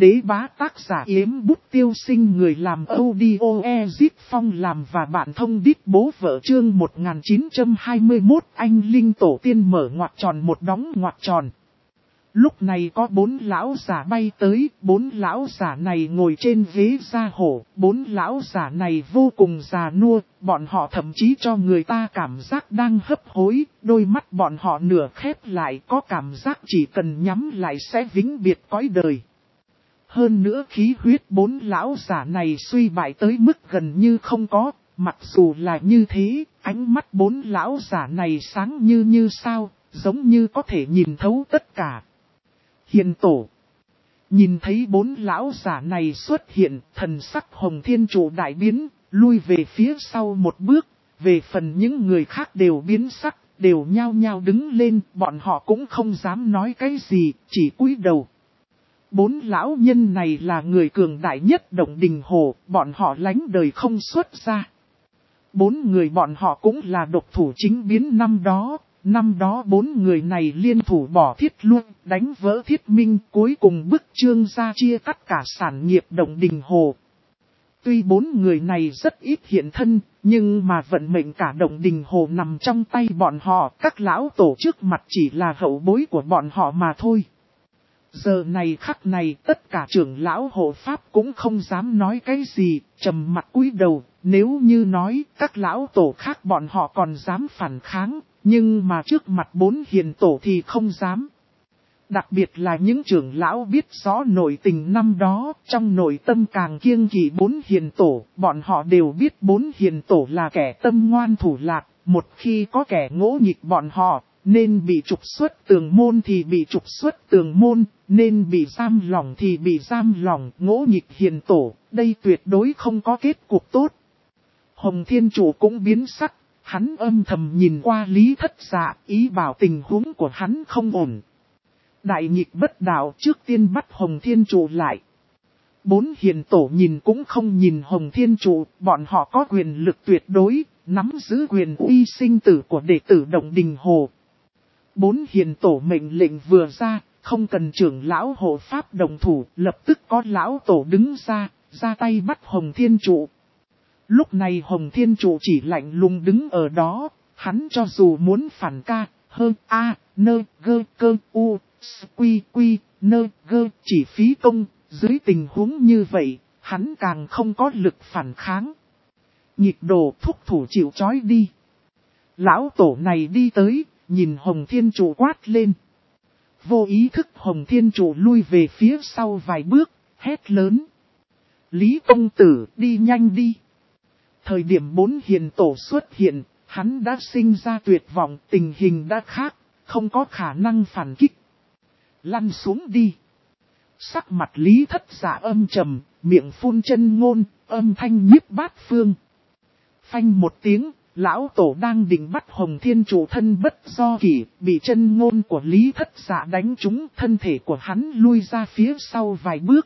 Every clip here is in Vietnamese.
đế bá tác giả Yếm Bút Tiêu Sinh, người làm audio Ezip Phong làm và bạn thông đít bố vợ. Chương 1921 anh linh tổ tiên mở ngoặc tròn một đóng ngoặc tròn. Lúc này có 4 lão giả bay tới, 4 lão giả này ngồi trên ghế da hổ, 4 lão giả này vô cùng già nua, bọn họ thậm chí cho người ta cảm giác đang hấp hối, đôi mắt bọn họ nửa khép lại, có cảm giác chỉ cần nhắm lại sẽ vĩnh biệt cõi đời. Hơn nữa khí huyết 4 lão giả này suy bại tới mức gần như không có, mặc dù là như thế, ánh mắt 4 lão giả này sáng như sao, giống như có thể nhìn thấu tất cả. Hiền tổ. Nhìn thấy 4 lão giả này xuất hiện, thần sắc Hồng Thiên Trụ đại biến, lui về phía sau một bước, về phần những người khác đều biến sắc, đều nhao nhao đứng lên, bọn họ cũng không dám nói cái gì, chỉ cúi đầu. 4 lão nhân này là người cường đại nhất Động Đình Hồ, bọn họ lánh đời không xuất ra. 4 người bọn họ cũng là độc thủ chính biến năm đó 4 người này liên thủ bỏ Thiết Luân, đánh vỡ Thiết Minh, cuối cùng bức Trương gia chia cắt cả sản nghiệp Động Đình Hồ. Tuy 4 người này rất ít hiện thân, nhưng mà vận mệnh cả Động Đình Hồ nằm trong tay bọn họ, các lão tổ trước mặt chỉ là hậu bối của bọn họ mà thôi. Giờ này khắc này tất cả trưởng lão hộ pháp cũng không dám nói cái gì, trầm mặt cúi đầu, nếu như nói các lão tổ khác bọn họ còn dám phản kháng, nhưng mà trước mặt 4 hiền tổ thì không dám. Đặc biệt là những trưởng lão biết rõ nội tình năm đó, trong nội tâm càng kiêng kỵ 4 hiền tổ, bọn họ đều biết 4 hiền tổ là kẻ tâm ngoan thủ lạc, một khi có kẻ ngỗ nghịch bọn họ, nên bị trục xuất tường môn thì bị trục xuất tường môn, nên bị giam lỏng thì bị giam lỏng, ngỗ nghịch hiền tổ, đây tuyệt đối không có kết cục tốt. Hồng Thiên Chủ cũng biến sắc, hắn âm thầm nhìn qua Lý Thất Dạ, ý bảo tình huống của hắn không ổn. Đại nghịch bất đạo, trước tiên bắt Hồng Thiên Chủ lại. 4 hiền tổ nhìn cũng không nhìn Hồng Thiên Chủ, bọn họ có quyền lực tuyệt đối, nắm giữ quyền uy sinh tử của đệ tử Động Đình Hồ. 4 hiền tổ mệnh lệnh vừa ra, không cần trưởng lão hộ pháp đồng thủ, lập tức có lão tổ đứng ra tay bắt Hồng Thiên Trụ. Lúc này Hồng Thiên Trụ chỉ lạnh lùng đứng ở đó, hắn cho dù muốn phản ca, hơn a, nơ, gơ, cơ, u, quy, quy, nơ, gơ, chỉ phí công, dưới tình huống như vậy, hắn càng không có lực phản kháng. Nhịp đồ thúc thủ chịu trói đi. Lão tổ này đi tới, nhìn Hồng Thiên Trụ quát lên. Vô ý thức Hồng Thiên Trụ lui về phía sau vài bước, hét lớn. Lý công tử, đi nhanh đi. Thời điểm 4 hiền tổ xuất hiện, hắn đã sinh ra tuyệt vọng, tình hình đã khác, không có khả năng phản kích. Lăn xuống đi. Sắc mặt Lý Thất Dạ âm trầm, miệng phun chân ngôn, âm thanh nhiếp bát phương. Phanh một tiếng, lão tổ đang định bắt Hồng Thiên Trụ thân bất do kỷ, bị chân ngôn của Lý Thất Dạ đánh trúng, thân thể của hắn lui ra phía sau vài bước.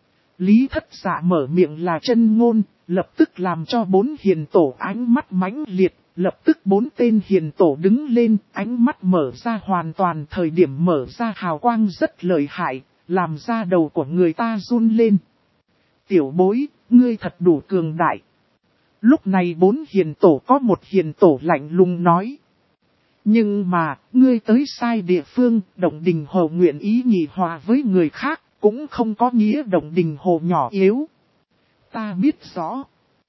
Lý Thất Dạ mở miệng là chân ngôn, lập tức làm cho 4 hiền tổ ánh mắt mãnh liệt, lập tức 4 tên hiền tổ đứng lên, ánh mắt mở ra hoàn toàn, thời điểm mở ra hào quang rất lợi hại, làm da đầu của người ta run lên. Tiểu bối, ngươi thật đủ cường đại. Lúc này 4 hiền tổ có một hiền tổ lạnh lùng nói. Nhưng mà, ngươi tới sai địa phương, Động Đình Hồ nguyện ý nhị hòa với người khác, cũng không có nghĩa Động Đình Hồ nhỏ yếu. Ta biết rõ.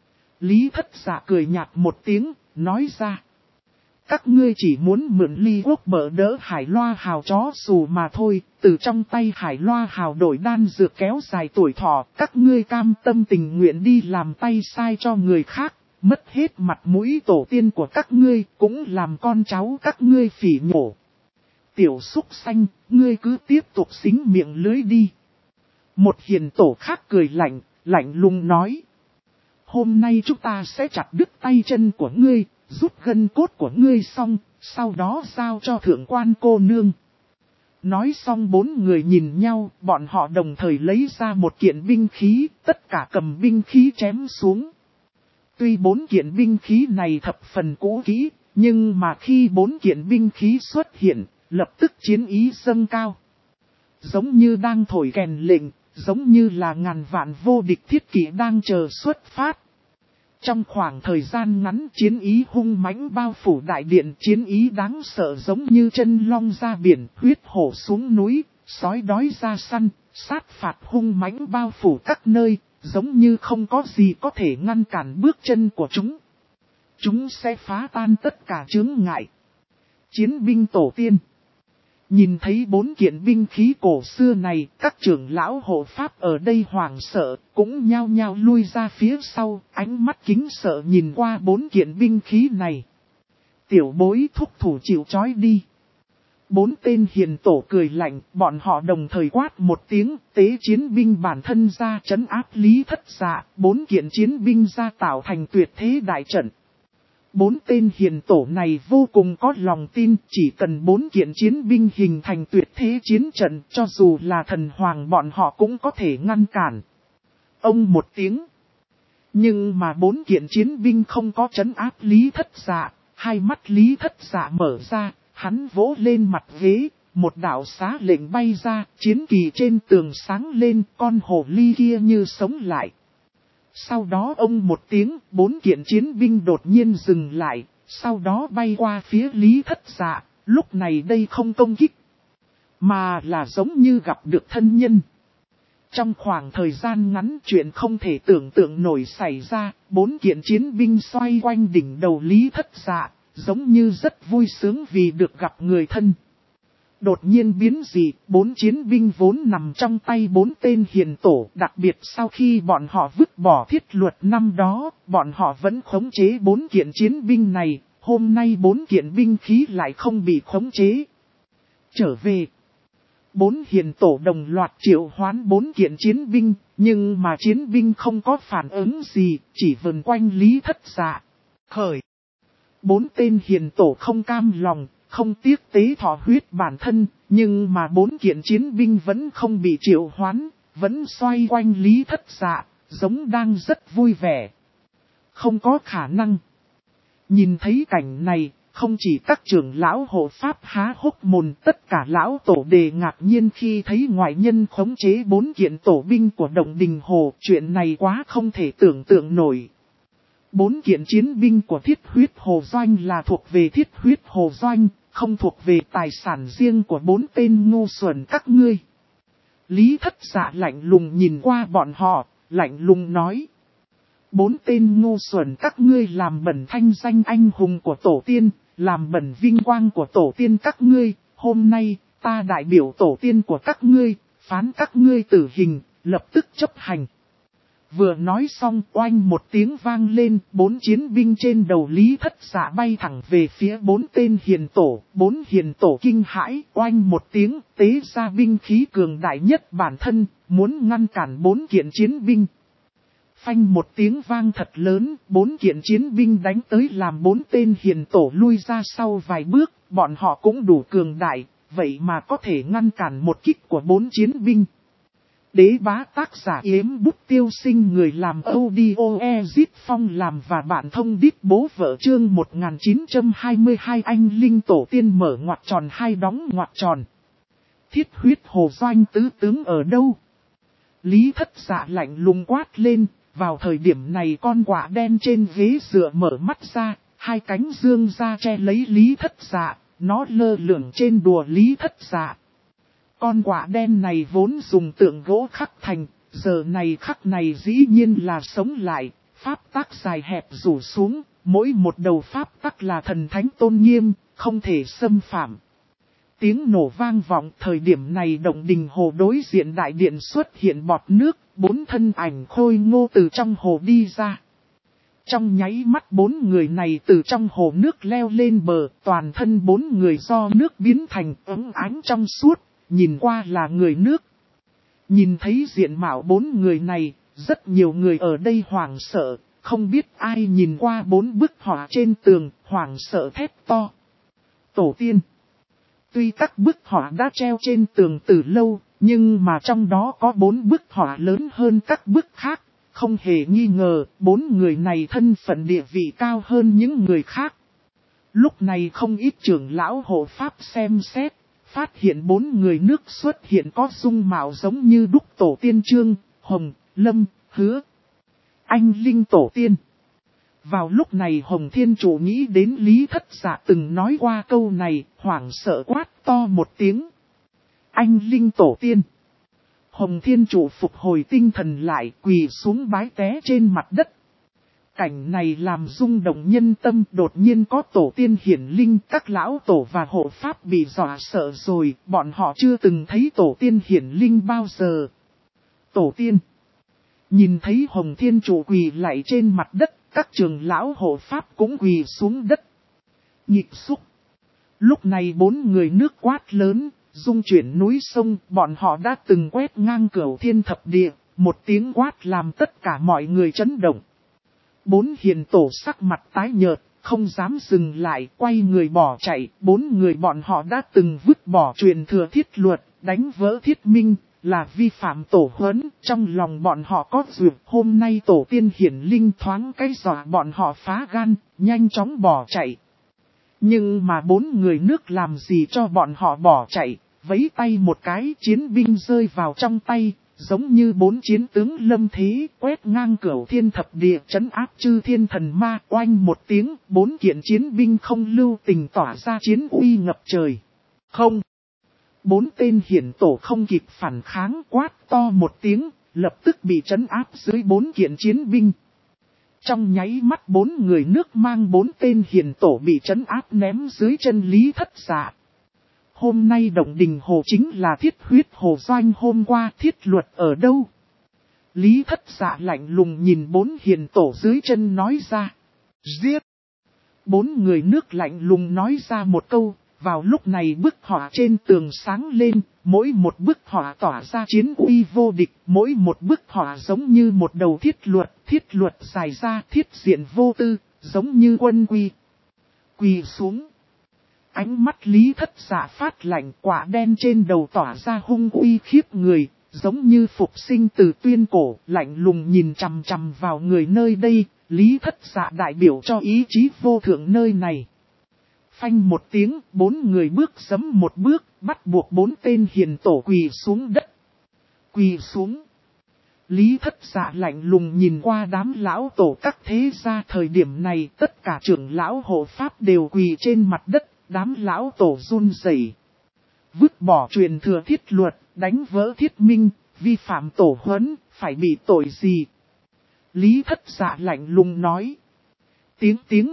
Lý Thất Dạ cười nhạt một tiếng, nói ra. Các ngươi chỉ muốn mượn Ly Quốc bỡ đỡ Hải Loa Hào chó xù mà thôi, từ trong tay Hải Loa Hào đổi đan dược kéo dài tuổi thọ, các ngươi cam tâm tình nguyện đi làm tay sai cho người khác, mất hết mặt mũi tổ tiên của các ngươi, cũng làm con cháu các ngươi phỉ nhổ. Tiểu súc xanh, ngươi cứ tiếp tục xính miệng lưới đi. Một hiền tổ khác cười lạnh lùng nói. Hôm nay chúng ta sẽ chặt đứt tay chân của ngươi, rút gân cốt của ngươi xong, sau đó giao cho thượng quan cô nương. Nói xong 4 người nhìn nhau, bọn họ đồng thời lấy ra một kiện binh khí, tất cả cầm binh khí chém xuống. Tuy 4 kiện binh khí này thập phần cũ kỹ, nhưng mà khi 4 kiện binh khí xuất hiện, lập tức chiến ý dâng cao. Giống như đang thổi kèn lệnh, giống như là ngàn vạn vô địch thiết kỷ đang chờ xuất phát. Trong khoảng thời gian ngắn chiến ý hung mãnh bao phủ đại điện, chiến ý đáng sợ giống như chân long ra biển, huyết hổ xuống núi, sói đói ra săn, sát phạt hung mãnh bao phủ các nơi, giống như không có gì có thể ngăn cản bước chân của chúng. Chúng sẽ phá tan tất cả chướng ngại. Chiến binh tổ tiên. Nhìn thấy 4 kiện binh khí cổ xưa này, các trưởng lão hộ pháp ở đây hoảng sợ, cũng nhao nhao lui ra phía sau, ánh mắt kính sợ nhìn qua 4 kiện binh khí này. Tiểu bối thúc thủ chịu trói đi. 4 tên hiền tổ cười lạnh, bọn họ đồng thời quát một tiếng, tế chiến binh bản thân ra trấn áp Lý Thất Dạ, 4 kiện chiến binh ra tạo thành tuyệt thế đại trận. 4 tên hiền tổ này vô cùng có lòng tin, chỉ cần 4 kiện chiến binh hình thành tuyệt thế chiến trận, cho dù là thần hoàng bọn họ cũng có thể ngăn cản. Ông một tiếng. Nhưng mà 4 kiện chiến binh không có trấn áp Lý Thất Dạ, hai mắt Lý Thất Dạ mở ra, hắn vỗ lên mặt ghế, một đạo xá lệnh bay ra, chiến kỳ trên tường sáng lên, con hồ ly kia như sống lại. Sau đó ông một tiếng, 4 kiện chiến binh đột nhiên dừng lại, sau đó bay qua phía Lý Thất Dạ, lúc này đây không công kích, mà là giống như gặp được thân nhân. Trong khoảng thời gian ngắn chuyện không thể tưởng tượng nổi xảy ra, 4 kiện chiến binh xoay quanh đỉnh đầu Lý Thất Dạ, giống như rất vui sướng vì được gặp người thân. Đột nhiên biến dị, 4 chiến binh vốn nằm trong tay 4 tên hiền tổ, đặc biệt sau khi bọn họ vứt bỏ thiết luật năm đó, bọn họ vẫn khống chế 4 kiện chiến binh này, hôm nay 4 kiện binh khí lại không bị khống chế. Trở về, 4 hiền tổ đồng loạt triệu hoán 4 kiện chiến binh, nhưng mà chiến binh không có phản ứng gì, chỉ vần quanh Lý Thất Dạ. Khởi! 4 tên hiền tổ không cam lòng, không tiếc tế thọ huyết bản thân, nhưng mà 4 kiện chiến binh vẫn không bị triệu hoán, vẫn xoay quanh Lý Thất Dạ, giống đang rất vui vẻ. Không có khả năng. Nhìn thấy cảnh này, không chỉ các trưởng lão hộ pháp há hốc mồm, tất cả lão tổ đề ngạc nhiên khi thấy ngoại nhân khống chế 4 kiện tổ binh của Động Đình Hồ, chuyện này quá không thể tưởng tượng nổi. 4 kiện chiến binh của Thiết Huyết Hồ Doanh là thuộc về Thiết Huyết Hồ Doanh, không thuộc về tài sản riêng của 4 tên ngu xuẩn các ngươi. Lý Thất Dạ lạnh lùng nhìn qua bọn họ, lạnh lùng nói. 4 tên ngu xuẩn các ngươi làm bẩn thanh danh anh hùng của tổ tiên, làm bẩn vinh quang của tổ tiên các ngươi, hôm nay, ta đại biểu tổ tiên của các ngươi, phán các ngươi tử hình, lập tức chấp hành. Vừa nói xong oanh một tiếng vang lên, 4 chiến binh trên đầu Lý Thất Dạ bay thẳng về phía 4 tên hiền tổ. 4 hiền tổ kinh hãi, oanh một tiếng, tế ra binh khí cường đại nhất bản thân, muốn ngăn cản 4 kiện chiến binh. Phanh một tiếng vang thật lớn, 4 kiện chiến binh đánh tới làm 4 tên hiền tổ lui ra sau vài bước, bọn họ cũng đủ cường đại, vậy mà có thể ngăn cản một kích của 4 chiến binh. Đế bá tác giả Yếm Bút Tiêu Sinh, người làm audio Ezit Phong làm và bạn thông đít bố vợ chương 1922 anh linh tổ tiên mở ngoặc tròn hai đóng ngoặc tròn. Thiết Huyết Hồ Doanh tứ tướng ở đâu? Lý Thất Dạ lạnh lùng quát lên, vào thời điểm này con quạ đen trên ghế dựa mở mắt ra, hai cánh dương ra che lấy Lý Thất Dạ, nó lơ lửng trên đùa Lý Thất Dạ. Con quạ đen này vốn dùng tượng gỗ khắc thành, giờ này khắc này dĩ nhiên là sống lại, pháp tắc dài hẹp rủ xuống, mỗi một đầu pháp tắc là thần thánh tôn nghiêm, không thể xâm phạm. Tiếng nổ vang vọng, thời điểm này Động Đình Hồ đối diện đại điện xuất hiện bọt nước, 4 thân ảnh khôi ngô từ trong hồ đi ra. Trong nháy mắt 4 người này từ trong hồ nước leo lên bờ, toàn thân 4 người do nước biến thành ấm ánh trong suốt. Nhìn qua là người nước. Nhìn thấy diện mạo 4 người này, rất nhiều người ở đây hoảng sợ, không biết ai nhìn qua 4 bức họa trên tường, hoảng sợ thét to. Tổ tiên. Tuy các bức họa đã treo trên tường từ lâu, nhưng mà trong đó có 4 bức họa lớn hơn các bức khác, không hề nghi ngờ, 4 người này thân phận địa vị cao hơn những người khác. Lúc này không ít trưởng lão hộ pháp xem xét. phát hiện 4 người nước xuất hiện có dung mạo giống như đúc tổ tiên Trương, Hồng, Lâm, Hứa. Anh linh tổ tiên. Vào lúc này Hồng Thiên Chủ nghĩ đến Lý Thất Dạ từng nói qua câu này, hoảng sợ quát to một tiếng. Anh linh tổ tiên. Hồng Thiên Chủ phục hồi tinh thần lại, quỳ xuống bái té trên mặt đất. Cảnh này làm rung động nhân tâm, đột nhiên có tổ tiên hiển linh, các lão tổ và hộ pháp bị dọa sợ rồi, bọn họ chưa từng thấy tổ tiên hiển linh bao giờ. Tổ tiên. Nhìn thấy Hồng Thiên Chủ quỳ lại trên mặt đất, các trưởng lão hộ pháp cũng quỳ xuống đất. Nhịp xúc. Lúc này 4 người nước quát lớn, dung chuyển núi sông, bọn họ đã từng quét ngang cửu thiên thập địa, một tiếng quát làm tất cả mọi người chấn động. 4 hiền tổ sắc mặt tái nhợt, không dám dừng lại, quay người bỏ chạy. 4 người bọn họ đã từng vứt bỏ truyền thừa thiết luật, đánh vỡ thiết minh, là vi phạm tổ huấn. Trong lòng bọn họ có duyệt, hôm nay tổ tiên hiển linh thoáng cái dọa bọn họ phá gan, nhanh chóng bỏ chạy. Nhưng mà 4 người nước làm gì cho bọn họ bỏ chạy, vẫy tay một cái, chiến binh rơi vào trong tay. Giống như 4 chiến tướng lâm thế, quét ngang cửu thiên thập địa, trấn áp chư thiên thần ma, oanh một tiếng, 4 kiện chiến binh không lưu tình tỏa ra chiến uy ngập trời. Không! 4 tên hiển tổ không kịp phản kháng, quát to một tiếng, lập tức bị trấn áp dưới 4 kiện chiến binh. Trong nháy mắt 4 người nước mang 4 tên hiển tổ bị trấn áp ném dưới chân Lý Thất Dạ. Hôm nay Động Đình Hồ chính là Thiết Huyết Hồ Doanh, hôm qua thiết luật ở đâu? Lý Thất Dạ lạnh lùng nhìn 4 hiền tổ dưới chân nói ra. Giết! 4 người nước lạnh lùng nói ra một câu, vào lúc này bức họa trên tường sáng lên, mỗi một bức họa tỏa ra chiến uy vô địch, mỗi một bức họa giống như một đầu thiết luật dài ra thiết diện vô tư, giống như quân quy. Quỳ xuống. Ánh mắt Lý Thất Dạ phát lạnh, quả đen trên đầu tỏa ra hung uy khiếp người, giống như phục sinh từ tuyên cổ, lạnh lùng nhìn chằm chằm vào người nơi đây, Lý Thất Dạ đại biểu cho ý chí vô thượng nơi này. Phanh một tiếng, 4 người bước giẫm một bước, bắt buộc 4 tên hiền tổ quỳ xuống đất. Quỳ xuống. Lý Thất Dạ lạnh lùng nhìn qua đám lão tổ các thế gia, thời điểm này tất cả trưởng lão hộ pháp đều quỳ trên mặt đất. Đám lão tổ run rẩy, vứt bỏ truyền thừa thiết luật, đánh vỡ thiết minh, vi phạm tổ huấn, phải bị tội gì? Lý Thất Dạ lạnh lùng nói. Tiếng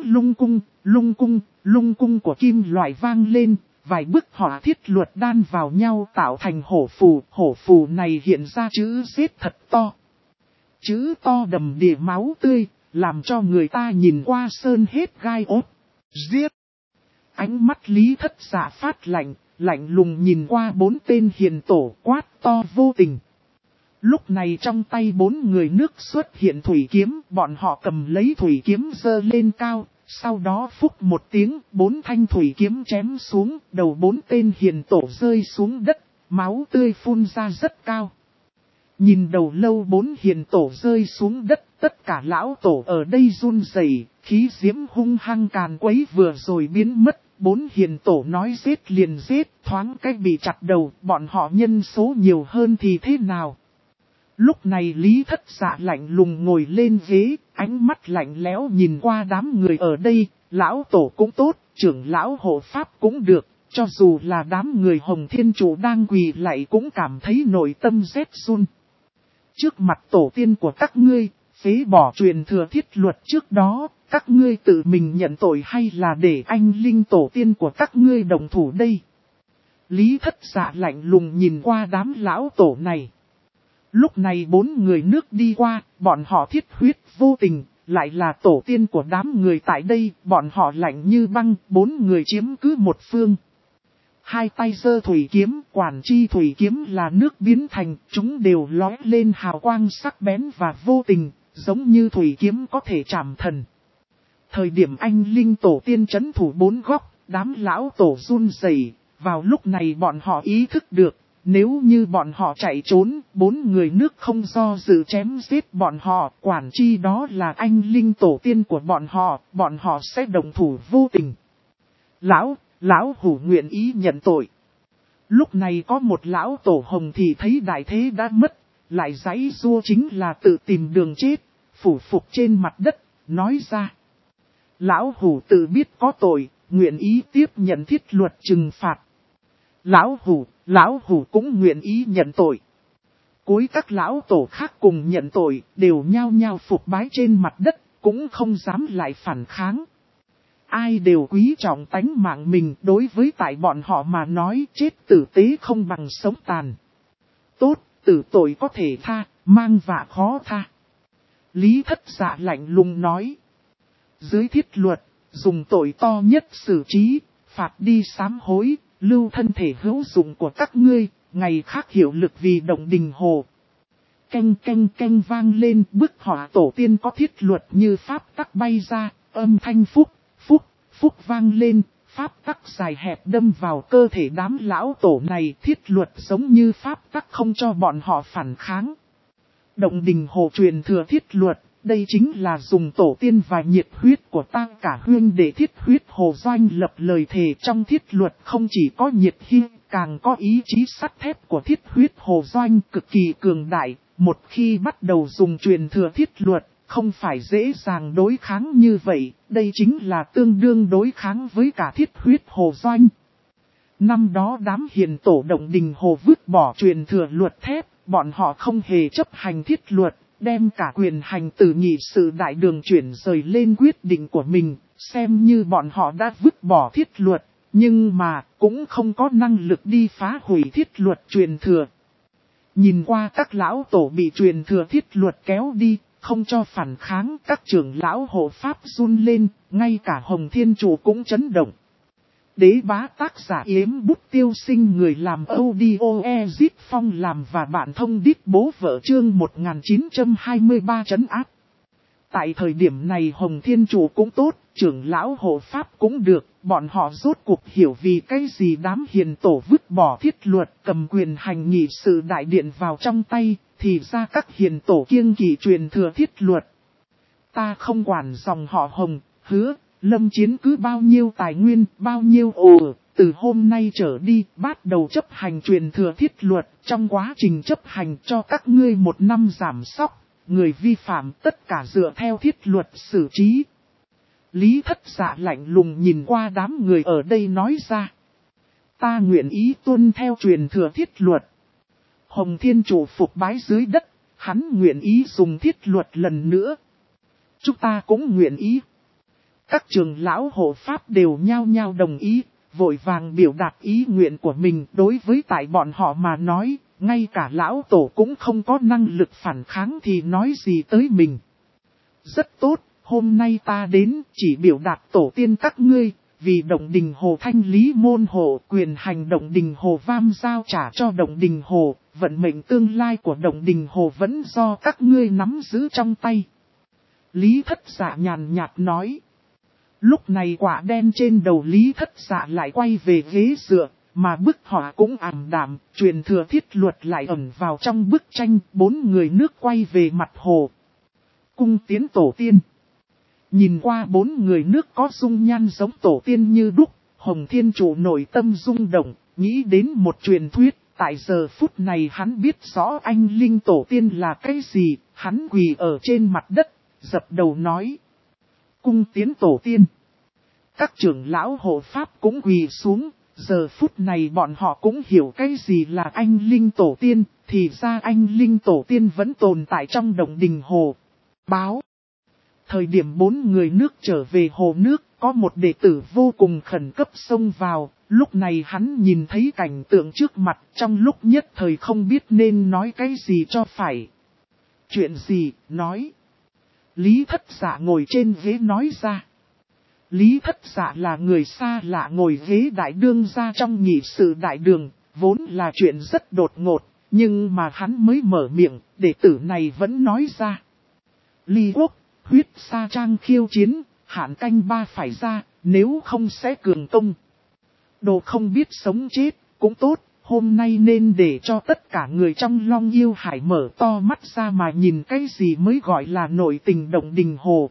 lung cung của kim loại vang lên, vài bức họa thiết luật đan vào nhau tạo thành hổ phù này hiện ra chữ giết thật to. Chữ to đầm đìa máu tươi, làm cho người ta nhìn qua sơn hết gai ốt. Giết! Ánh mắt Lý Thất Dạ phát lạnh lùng nhìn qua 4 tên hiền tổ, quát to vô tình. Lúc này trong tay 4 người nước xuất hiện thủy kiếm, bọn họ cầm lấy thủy kiếm giơ lên cao, sau đó phúc một tiếng, 4 thanh thủy kiếm chém xuống, đầu 4 tên hiền tổ rơi xuống đất, máu tươi phun ra rất cao. Nhìn đầu lâu 4 hiền tổ rơi xuống đất, tất cả lão tổ ở đây run rẩy, khí diễm hung hăng càn quấy vừa rồi biến mất. 4 hiền tổ nói giết liền giết, thoáng cách bị chặt đầu, bọn họ nhân số nhiều hơn thì thế nào? Lúc này Lý Thất Dạ lạnh lùng ngồi lên ghế, ánh mắt lạnh lẽo nhìn qua đám người ở đây, lão tổ cũng tốt, trưởng lão hộ pháp cũng được, cho dù là đám người Hồng Thiên Chủ đang quỳ lại cũng cảm thấy nội tâm rét run. Trước mặt tổ tiên của các ngươi, phế bỏ truyền thừa thiết luật trước đó, các ngươi tự mình nhận tội hay là để anh linh tổ tiên của các ngươi đồng thủ đây? Lý Thất Dạ lạnh lùng nhìn qua đám lão tổ này. Lúc này 4 người nước đi qua, bọn họ thiết huyết vô tình, lại là tổ tiên của đám người tại đây, bọn họ lạnh như băng, 4 người chiếm cứ một phương. Hai tay giơ thủy kiếm, quản chi thủy kiếm là nước biến thành, chúng đều lóe lên hào quang sắc bén và vô tình, giống như thủy kiếm có thể chạm thần. Thời điểm anh linh tổ tiên trấn thủ 4 góc, đám lão tổ run rẩy, vào lúc này bọn họ ý thức được, nếu như bọn họ chạy trốn, 4 người nước không do dự chém giết bọn họ, quản chi đó là anh linh tổ tiên của bọn họ sẽ đồng thủ vô tình. Lão Hủ nguyện ý nhận tội. Lúc này có một lão tổ hồng thì thấy đại thế đã mất, lại giãy giụa chính là tự tìm đường chết, phủ phục trên mặt đất, nói ra. Lão hủ tự biết có tội, nguyện ý tiếp nhận thiết luật trừng phạt. Lão hủ cũng nguyện ý nhận tội. Cuối các lão tổ khác cùng nhận tội, đều nhao nhao phục bái trên mặt đất, cũng không dám lại phản kháng. Ai đều quý trọng tánh mạng mình, đối với tại bọn họ mà nói chết tử tế không bằng sống tàn. Tốt, tử tội có thể tha, mang vạ khó tha. Lý Thất Dạ lạnh lùng nói. Dưới thiết luật, dùng tội to nhất xử trí, phạt đi sám hối, lưu thân thể hữu dụng của các ngươi, ngày khác hiệu lực vì Động Đình Hồ. Canh canh canh vang lên, bức họa tổ tiên có thiết luật như pháp tắc bay ra, âm thanh phúc vang lên, pháp tắc dài hẹp đâm vào cơ thể đám lão tổ này, thiết luật giống như pháp tắc không cho bọn họ phản kháng. Động Đình Hồ truyền thừa thiết luật, đây chính là dùng tổ tiên và nhiệt huyết của ta cả huyên để thiết huyết Hồ Doanh lập lời thề. Trong thiết luật không chỉ có nhiệt hy, càng có ý chí sắt thép của thiết huyết Hồ Doanh cực kỳ cường đại. Một khi bắt đầu dùng truyền thừa thiết luật, không phải dễ dàng đối kháng như vậy, đây chính là tương đương đối kháng với cả thiết huyết Hồ Doanh. Năm đó đám hiền tổ Động Đình Hồ vứt bỏ truyền thừa luật thép, bọn họ không hề chấp hành thiết luật, đem cả quyền hành từ nghị sự đại đường chuyển rời lên quyết định của mình, xem như bọn họ đã vứt bỏ thiết luật, nhưng mà cũng không có năng lực đi phá hủy thiết luật truyền thừa. Nhìn qua các lão tổ bị truyền thừa thiết luật kéo đi, không cho phản kháng, các trưởng lão hộ pháp run lên, ngay cả Hồng Thiên Chủ cũng chấn động. Đế bá tác giả Yếm Bút Tiêu Sinh, người làm audio Ezip Phong làm và bạn thông đít bố vợ chương 1923 trấn áp. Tại thời điểm này Hồng Thiên Chủ cũng tốt, trưởng lão hộ pháp cũng được, bọn họ rốt cuộc hiểu vì cái gì đám hiền tổ vứt bỏ thiết luật cầm quyền hành nghị sự đại điện vào trong tay, thì ra các hiền tổ kiêng kỵ truyền thừa thiết luật. Ta không quản dòng họ Hồng, Hứa, Lâm chiếm cứ bao nhiêu tài nguyên, bao nhiêu từ hôm nay trở đi bắt đầu chấp hành truyền thừa thiết luật, trong quá trình chấp hành cho các ngươi 1 năm giảm sóc, người vi phạm tất cả dựa theo thiết luật xử trí. Lý Thất Dạ lạnh lùng nhìn qua đám người ở đây nói ra. Ta nguyện ý tuân theo truyền thừa thiết luật. Hồng Thiên Chủ phục bái dưới đất, hắn nguyện ý dùng thiết luật lần nữa. Chúng ta cũng nguyện ý. Các trưởng lão hộ pháp đều nhao nhao đồng ý, vội vàng biểu đạt ý nguyện của mình. Đối với tại bọn họ mà nói, ngay cả lão tổ cũng không có năng lực phản kháng thì nói gì tới mình. Rất tốt, hôm nay ta đến chỉ biểu đạt tổ tiên các ngươi, vì Động Đình Hồ thanh lý môn hộ, quyền hành Động Đình Hồ vam giao trả cho Động Đình Hồ, vận mệnh tương lai của Động Đình Hồ vẫn do các ngươi nắm giữ trong tay. Lý Thất Dạ nhàn nhạt nói. Lúc này quả đen trên đầu Lý Thất Dạ lại quay về ghế dựa, mà bức họa cũng ảm đạm, truyền thừa thiết luật lại ẩn vào trong bức tranh. 4 người nước quay về mặt hồ. Cung tiến tổ tiên. Nhìn qua 4 người nước có dung nhan giống tổ tiên như đúc, Hồng Thiên Chủ nội tâm rung động, nghĩ đến một truyền thuyết. Tại giờ phút này hắn biết rõ anh linh tổ tiên là cái gì, hắn quỳ ở trên mặt đất, dập đầu nói. Cung tiến tổ tiên. Các trưởng lão hộ pháp cũng quỳ xuống, giờ phút này bọn họ cũng hiểu cái gì là anh linh tổ tiên, thì ra anh linh tổ tiên vẫn tồn tại trong Động Đình Hồ. Báo. Thời điểm 4 người nước trở về hồ nước, có một đệ tử vô cùng khẩn cấp xông vào, lúc này hắn nhìn thấy cảnh tượng trước mặt, trong lúc nhất thời không biết nên nói cái gì cho phải. Chuyện gì, nói. Lý Thất Dạ ngồi trên ghế nói ra. Lý Thất Dạ là người xa lạ ngồi ghế đại đương gia trong nghị sự đại đường, vốn là chuyện rất đột ngột, nhưng mà hắn mới mở miệng, đệ tử này vẫn nói ra. Ly Quốc, huyết sa trang khiêu chiến, hạn canh 3 phải ra, nếu không sẽ cường công. Đồ không biết sống chết, cũng tốt, hôm nay nên để cho tất cả người trong Long Yêu Hải mở to mắt ra mà nhìn cái gì mới gọi là nội tình Động Đình Hồ.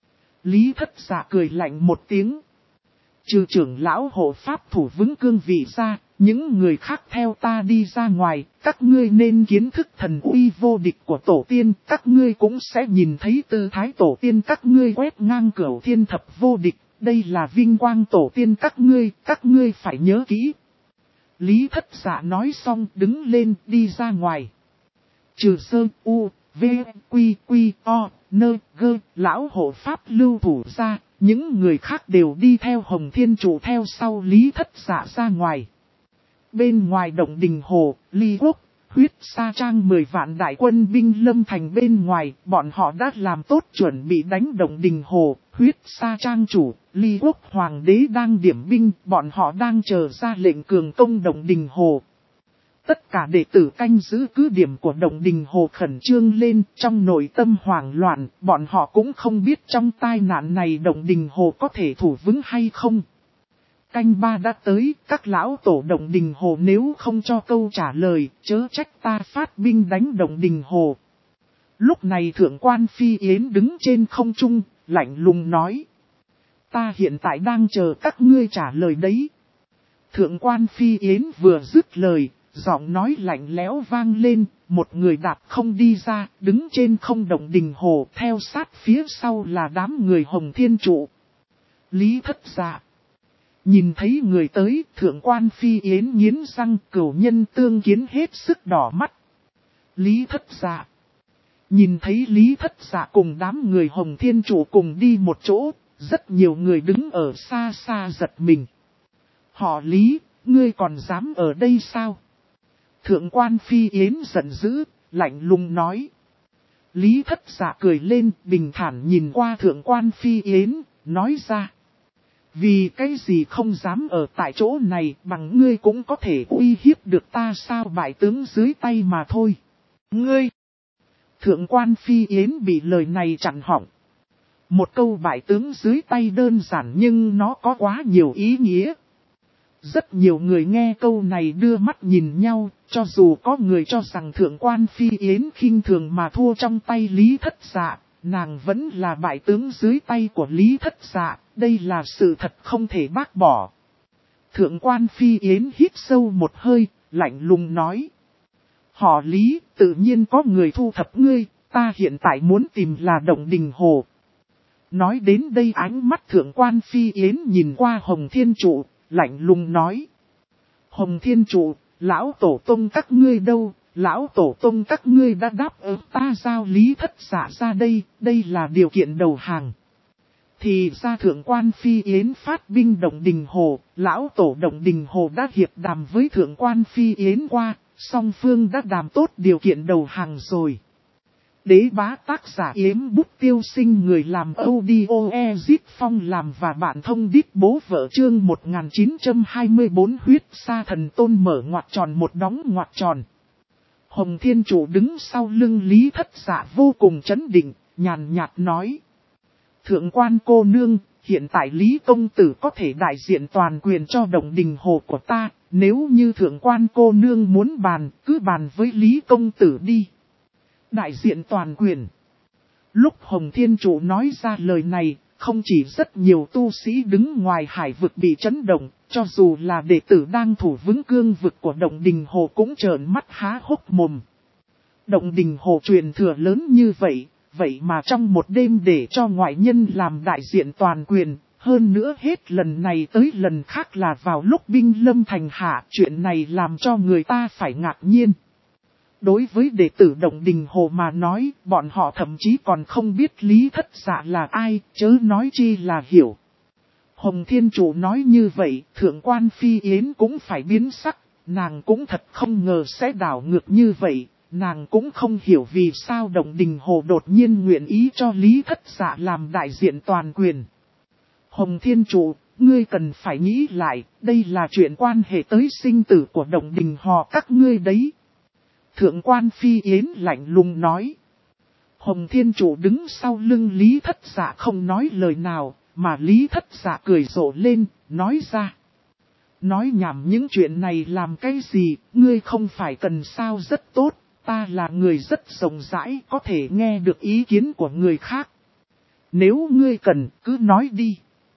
Lý Thất Dạ cười lạnh một tiếng. Trừ trưởng lão hộ pháp thủ vững cương vị ra, Những người khác theo ta đi ra ngoài, các ngươi nên kiến thức thần uy vô địch của tổ tiên, các ngươi cũng sẽ nhìn thấy tư thái tổ tiên các ngươi quét ngang cửu thiên thập vô địch, đây là vinh quang tổ tiên các ngươi phải nhớ kỹ. Lý Thất Dạ nói xong đứng lên đi ra ngoài. Trừ Sơ U, V, Quy, Quy, O, Nơ, Gơ, lão hộ pháp lưu thủ ra, những người khác đều đi theo Hồng Thiên Trụ theo sau Lý Thất Dạ ra ngoài. Bên ngoài động đình hồ, Ly Quốc, Huyết Sa Trang 10 vạn đại quân binh lâm thành bên ngoài, bọn họ đã làm tốt chuẩn bị đánh động đình hồ, Huyết Sa Trang chủ, Ly Quốc Hoàng đế đang điểm binh, bọn họ đang chờ ra lệnh cường công động đình hồ. Tất cả đệ tử canh giữ cứ điểm của động đình hồ khẩn trương lên, trong nội tâm hoảng loạn, bọn họ cũng không biết trong tai nạn này động đình hồ có thể thủ vững hay không. Canh ba đã tới, các lão tổ động đình hồ nếu không cho câu trả lời, chớ trách ta phát binh đánh động đình hồ. Lúc này thượng quan Phi Yến đứng trên không trung, lạnh lùng nói. Ta hiện tại đang chờ các ngươi trả lời đấy. Thượng quan Phi Yến vừa dứt lời, giọng nói lạnh lẽo vang lên, một người đạp không đi ra, đứng trên không động đình hồ, theo sát phía sau là đám người Hồng Thiên Trụ. Lý Thất Dạ. Nhìn thấy người tới, thượng quan Phi Yến nghiến răng, cửu nhân tương kiến hết sức đỏ mắt. Lý Thất Dạ. Nhìn thấy Lý Thất Dạ cùng đám người Hồng Thiên Trụ cùng đi một chỗ, rất nhiều người đứng ở xa xa giật mình. Họ Lý, ngươi còn dám ở đây sao? Thượng quan Phi Yến giận dữ, lạnh lùng nói. Lý Thất Dạ cười lên, bình thản nhìn qua thượng quan Phi Yến, nói ra. Vì cái gì không dám ở tại chỗ này, bằng ngươi cũng có thể uy hiếp được ta sao, bại tướng dưới tay mà thôi. Ngươi! Thượng quan Phi Yến bị lời này chặn họng. Một câu bại tướng dưới tay đơn giản nhưng nó có quá nhiều ý nghĩa. Rất nhiều người nghe câu này đưa mắt nhìn nhau, cho dù có người cho rằng thượng quan Phi Yến khinh thường mà thua trong tay Lý Thất Dạ, nàng vẫn là bại tướng dưới tay của Lý Thất Dạ, đây là sự thật không thể bác bỏ. Thượng quan Phi Yến hít sâu một hơi, lạnh lùng nói. Họ Lý, tự nhiên có người thu thập ngươi, ta hiện tại muốn tìm là động đình hồ. Nói đến đây ánh mắt thượng quan Phi Yến nhìn qua Hồng Thiên Trụ, lạnh lùng nói. Hồng Thiên Trụ, lão tổ tông các ngươi đâu, lão tổ tông các ngươi đã đáp ứng ta giao Lý Thất Dạ ra đây, đây là điều kiện đầu hàng. Thì ra thượng quan Phi Yến phát binh động đình hồ, lão tổ động đình hồ đã hiệp đàm với thượng quan Phi Yến qua, song phương đã đàm tốt điều kiện đầu hàng rồi. Đế bá tác giả Yếm Bút Tiêu Sinh, người làm audio Ezit Phong làm và bạn thông đít bố vợ chương 1924 huyết sa thần tôn mở ngoặc tròn một đóng ngoặc tròn. Hồng Thiên Trụ đứng sau lưng Lý Thất Dạ vô cùng chấn định, nhàn nhạt nói. Thượng quan cô nương, hiện tại Lý Công Tử có thể đại diện toàn quyền cho động đình hồ của ta, nếu như thượng quan cô nương muốn bàn, cứ bàn với Lý Công Tử đi. Đại diện toàn quyền. Lúc Hồng Thiên Trụ nói ra lời này, không chỉ rất nhiều tu sĩ đứng ngoài hải vực bị chấn động, cho dù là đệ tử đang thủ vững cương vực của động đình hồ cũng trợn mắt há hốc mồm. Động đình hồ truyền thừa lớn như vậy, vậy mà trong một đêm để cho ngoại nhân làm đại diện toàn quyền, hơn nữa hết lần này tới lần khác là vào lúc binh lâm thành hạ, chuyện này làm cho người ta phải ngạc nhiên. Đối với đệ tử động đình hồ mà nói, bọn họ thậm chí còn không biết Lý Thất Dạ là ai, chớ nói chi là hiểu. Hồng Thiên Trụ nói như vậy, thượng quan Phi Yến cũng phải biến sắc, nàng cũng thật không ngờ sẽ đảo ngược như vậy, nàng cũng không hiểu vì sao động đình hồ đột nhiên nguyện ý cho Lý Thất Dạ làm đại diện toàn quyền. Hồng Thiên Trụ, ngươi cần phải nghĩ lại, đây là chuyện quan hệ tới sinh tử của động đình hồ các ngươi đấy. Thượng quan Phi Yến lạnh lùng nói. Hồng Thiên Trụ đứng sau lưng Lý Thất Dạ không nói lời nào, mà Lý Thất Dạ cười rộ lên, nói ra. Nói nhảm những chuyện này làm cái gì, ngươi không phải cần sao rất tốt, ta là người rất rộng rãi, có thể nghe được ý kiến của người khác. Nếu ngươi cần, cứ nói đi.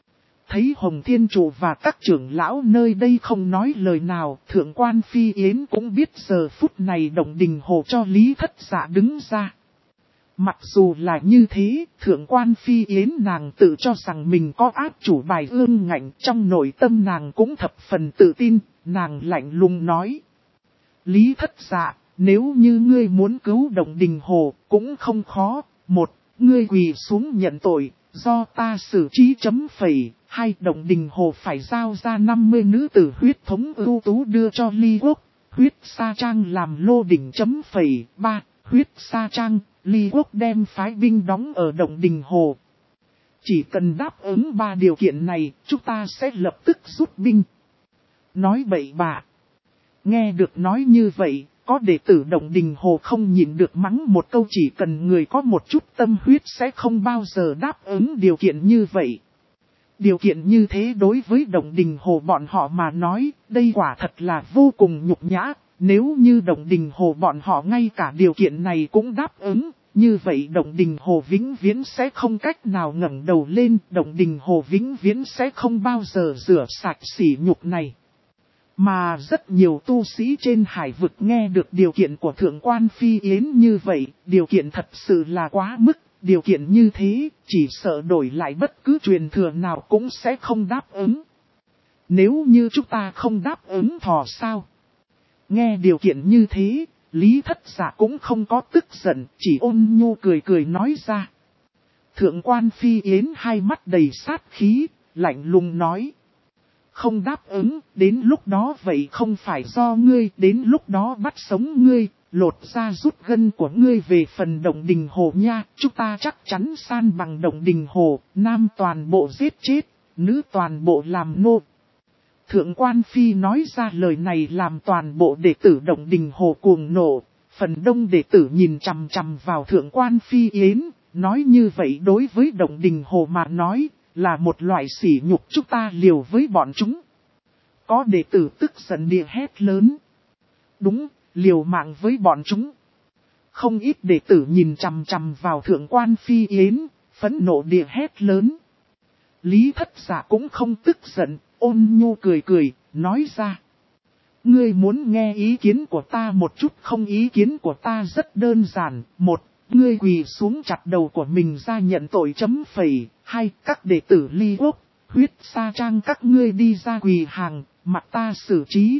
Thấy Hồng Thiên Trụ và các trưởng lão nơi đây không nói lời nào, Thượng quan Phi Yến cũng biết giờ phút này Động Đình Hồ cho Lý Thất Dạ đứng ra. Mặc dù là như thế, Thượng quan Phi Yến nàng tự cho rằng mình có áp chủ bài ương ngạnh, trong nội tâm nàng cũng thập phần tự tin, nàng lạnh lùng nói. Lý Thất Dạ, nếu như ngươi muốn cứu Động Đình Hồ, cũng không khó. Một, ngươi quỳ xuống nhận tội, do ta xử trí chấm phẩy. Hai, Động Đình Hồ phải giao ra 50 nữ tử huyết thống ưu tú đưa cho Ly Quốc, huyết sa trang làm lô đỉnh chấm phẩy. Ba, huyết sa trang, Ly Quốc đem phái binh đóng ở Động Đình Hồ. Chỉ cần đáp ứng 3 điều kiện này, chúng ta sẽ lập tức rút binh. Nói bậy bạ. Nghe được nói như vậy, có đệ tử Động Đình Hồ không nhịn được mắng một câu, chỉ cần người có một chút tâm huyết sẽ không bao giờ đáp ứng điều kiện như vậy. Điều kiện như thế đối với Động Đình Hồ bọn họ mà nói, đây quả thật là vô cùng nhục nhã. Nếu như Động Đình Hồ bọn họ ngay cả điều kiện này cũng đáp ứng, như vậy Động Đình Hồ vĩnh viễn sẽ không cách nào ngẩng đầu lên, Động Đình Hồ vĩnh viễn sẽ không bao giờ rửa sạch sỉ nhục này. Mà rất nhiều tu sĩ trên hải vực nghe được điều kiện của Thượng quan Phi Yến như vậy, điều kiện thật sự là quá mức, điều kiện như thế, chỉ sợ đổi lại bất cứ truyền thừa nào cũng sẽ không đáp ứng. Nếu như chúng ta không đáp ứng thò sao? Nghe điều kiện như thế, Lý Thất Dạ cũng không có tức giận, chỉ ôn nhu cười cười nói ra. Thượng quan Phi Yến hai mắt đầy sát khí, lạnh lùng nói. Không đáp ứng, đến lúc đó vậy không phải do ngươi, đến lúc đó bắt sống ngươi, lột ra rút gân của ngươi về phần Động Đình Hồ nha, chúng ta chắc chắn san bằng Động Đình Hồ, nam toàn bộ giết chết, nữ toàn bộ làm nô. Thượng quan Phi nói ra lời này làm toàn bộ đệ tử Động Đình Hồ cuồng nộ, phần đông đệ tử nhìn chằm chằm vào Thượng quan Phi Yến, nói như vậy đối với Động Đình Hồ mà nói, là một loại sỉ nhục, chúng ta liều với bọn chúng. Có đệ tử tức giận địa hét lớn. Đúng, liều mạng với bọn chúng. Không ít đệ tử nhìn chằm chằm vào Thượng quan Phi Yến, phẫn nộ địa hét lớn. Lý Thất Dạ cũng không tức giận, ôn nhu cười cười, nói ra. Ngươi muốn nghe ý kiến của ta một chút không? Ý kiến của ta rất đơn giản. Một, ngươi quỳ xuống chặt đầu của mình ra nhận tội chấm phẩy. Hai, các đệ tử Ly Quốc, huyết sa trang các ngươi đi ra quỳ hàng, mặc ta xử trí.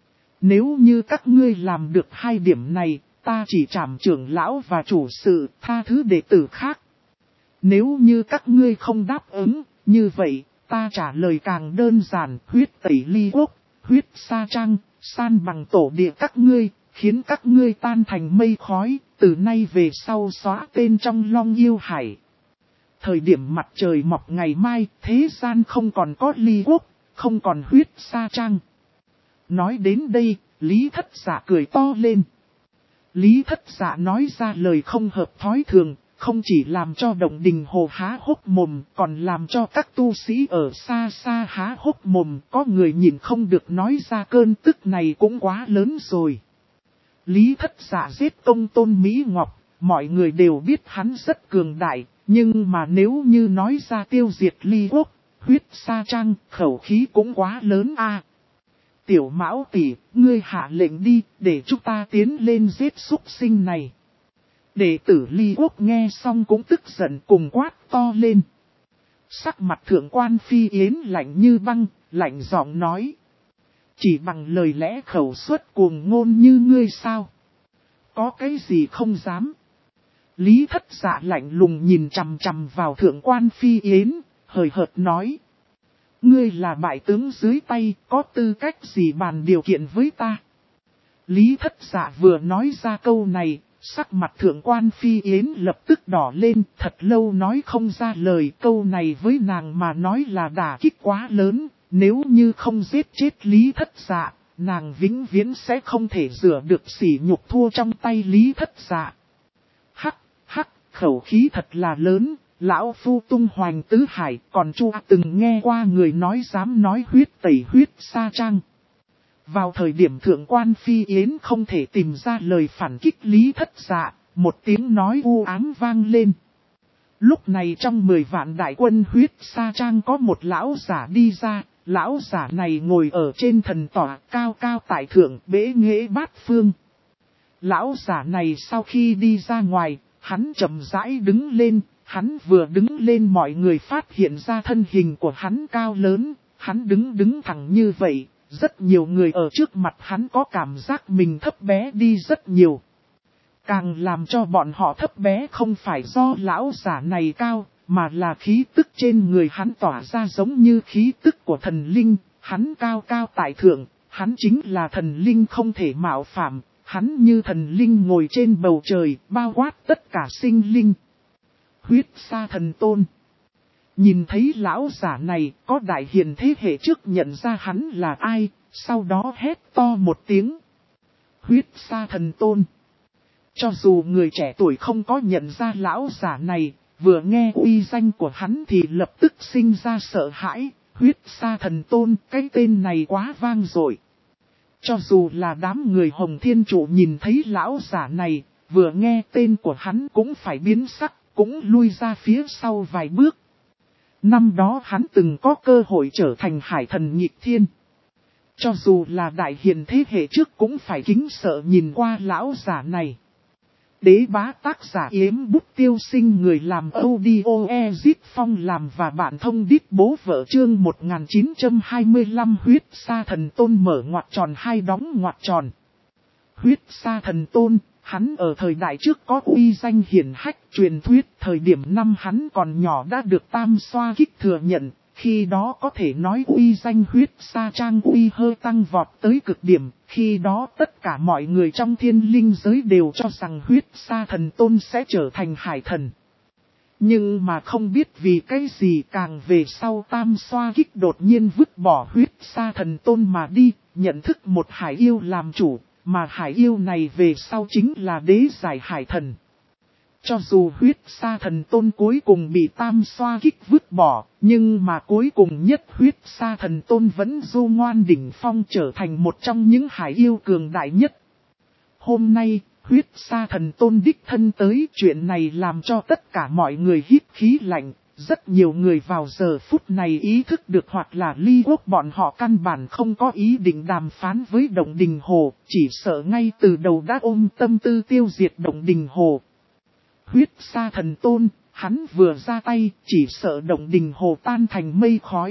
Nếu như các ngươi làm được 2 điểm này, ta chỉ trảm trưởng lão và chủ sự, tha thứ đệ tử khác. Nếu như các ngươi không đáp ứng, như vậy, ta trả lời càng đơn giản, huyết tẩy Ly Quốc, huyết sa trang, san bằng tổ địa các ngươi, khiến các ngươi tan thành mây khói, từ nay về sau xóa tên trong Long Yêu Hải. Thời điểm mặt trời mọc ngày mai, thế gian không còn có Ly Quốc, không còn huyết sa trang. Nói đến đây, Lý Thất Dạ cười to lên. Lý Thất Dạ nói ra lời không hợp thói thường, không chỉ làm cho Động Đình Hồ há hốc mồm, còn làm cho các tu sĩ ở xa xa há hốc mồm, có người nhìn không được nói ra cơn tức này cũng quá lớn rồi. Lý Thất Dạ giết công Tôn Mỹ Ngọc, mọi người đều biết hắn rất cường đại, nhưng mà nếu như nói ra tiêu diệt Ly Quốc, huyết sa trang, khẩu khí cũng quá lớn a. Tiểu Mão tỷ, ngươi hạ lệnh đi, để chúng ta tiến lên giết súc sinh này. Đệ tử Ly Quốc nghe xong cũng tức giận cùng quát to lên. Sắc mặt Thượng quan Phi Yến lạnh như băng, lạnh giọng nói. Chỉ bằng lời lẽ khẩu suất cuồng ngôn như ngươi sao? Có cái gì không dám? Lý Thất Dạ lạnh lùng nhìn chằm chằm vào Thượng quan Phi Yến, hời hợt nói. Ngươi là bại tướng dưới tay, có tư cách gì bàn điều kiện với ta? Lý Thất Dạ vừa nói ra câu này, sắc mặt Thượng quan Phi Yến lập tức đỏ lên, thật lâu nói không ra lời. Câu này với nàng mà nói là đả kích quá lớn, nếu như không giết chết Lý Thất Dạ, nàng vĩnh viễn sẽ không thể rửa được sỉ nhục thua trong tay Lý Thất Dạ. Hắc, hắc, khẩu khí thật là lớn. Lão Phu tung hoành tứ hải, còn Chu từng nghe qua người nói dám nói huyết tẩy huyết sa trang. Vào thời điểm Thượng quan Phi Yến không thể tìm ra lời phản kích Lý Thất Dạ, một tiếng nói u ám vang lên. Lúc này trong 10 vạn đại quân huyết sa trang có một lão giả đi ra, lão giả này ngồi ở trên thần tọa cao cao tại thượng bế nghệ bát phương. Lão giả này sau khi đi ra ngoài, hắn chậm rãi đứng lên, hắn vừa đứng lên mọi người phát hiện ra thân hình của hắn cao lớn, hắn đứng thẳng như vậy, rất nhiều người ở trước mặt hắn có cảm giác mình thấp bé đi rất nhiều. Càng làm cho bọn họ thấp bé không phải do lão giả này cao, mà là khí tức trên người hắn tỏa ra giống như khí tức của thần linh, hắn cao cao tại thượng, hắn chính là thần linh không thể mạo phạm, hắn như thần linh ngồi trên bầu trời, bao quát tất cả sinh linh. Huyết sa thần tôn. Nhìn thấy lão giả này, có đại hiền thế hệ trước nhận ra hắn là ai, sau đó hét to một tiếng. Huyết sa thần tôn. Cho dù người trẻ tuổi không có nhận ra lão giả này, vừa nghe uy danh của hắn thì lập tức sinh ra sợ hãi. Huyết sa thần tôn, cái tên này quá vang dội. Cho dù là đám người Hồng Thiên Trụ nhìn thấy lão giả này, vừa nghe tên của hắn cũng phải biến sắc, cũng lui ra phía sau vài bước. Năm đó hắn từng có cơ hội trở thành hải thần nghịch thiên. Cho dù là đại hiền thế hệ trước cũng phải kính sợ nhìn qua lão giả này. Đế bá tác giả Yếm Bút Tiêu Sinh, người làm audio Ezit Phong làm và bạn thông đít bố vợ chương 1925 huyết sa thần tôn mở ngoặc tròn hai đóng ngoặc tròn. Huyết sa thần tôn, hắn ở thời đại trước có uy danh hiển hách, truyền thuyết thời điểm năm hắn còn nhỏ đã được Tam Xoa Kích thừa nhận. Khi đó có thể nói uy danh huyết sa trang uy hơi tăng vọt tới cực điểm, khi đó tất cả mọi người trong thiên linh giới đều cho rằng huyết sa thần tôn sẽ trở thành hải thần. Nhưng mà không biết vì cái gì càng về sau Tam Xoa Kích đột nhiên vứt bỏ huyết sa thần tôn mà đi, nhận thức một hải yêu làm chủ, mà hải yêu này về sau chính là đế giải hải thần. Cho dù huyết sa thần tôn cuối cùng bị Tam Xoa Kích vứt bỏ, nhưng mà cuối cùng nhất huyết sa thần tôn vẫn du ngoan đỉnh phong trở thành một trong những hải yêu cường đại nhất. Hôm nay, huyết sa thần tôn đích thân tới, chuyện này làm cho tất cả mọi người hít khí lạnh. Rất nhiều người vào giờ phút này ý thức được hoặc là ly quốc bọn họ căn bản không có ý định đàm phán với Động Đình Hồ, chỉ sợ ngay từ đầu đã ôm tâm tư tiêu diệt Động Đình Hồ. Huyết sa thần tôn, hắn vừa ra tay, chỉ sợ Động Đình Hồ tan thành mây khói.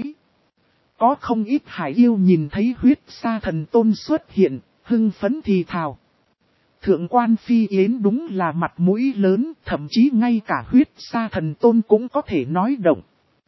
Có không ít hải yêu nhìn thấy huyết sa thần tôn xuất hiện, hưng phấn thì thào. Thượng quan Phi Yến đúng là mặt mũi lớn, thậm chí ngay cả huyết sa thần tôn cũng có thể nói động.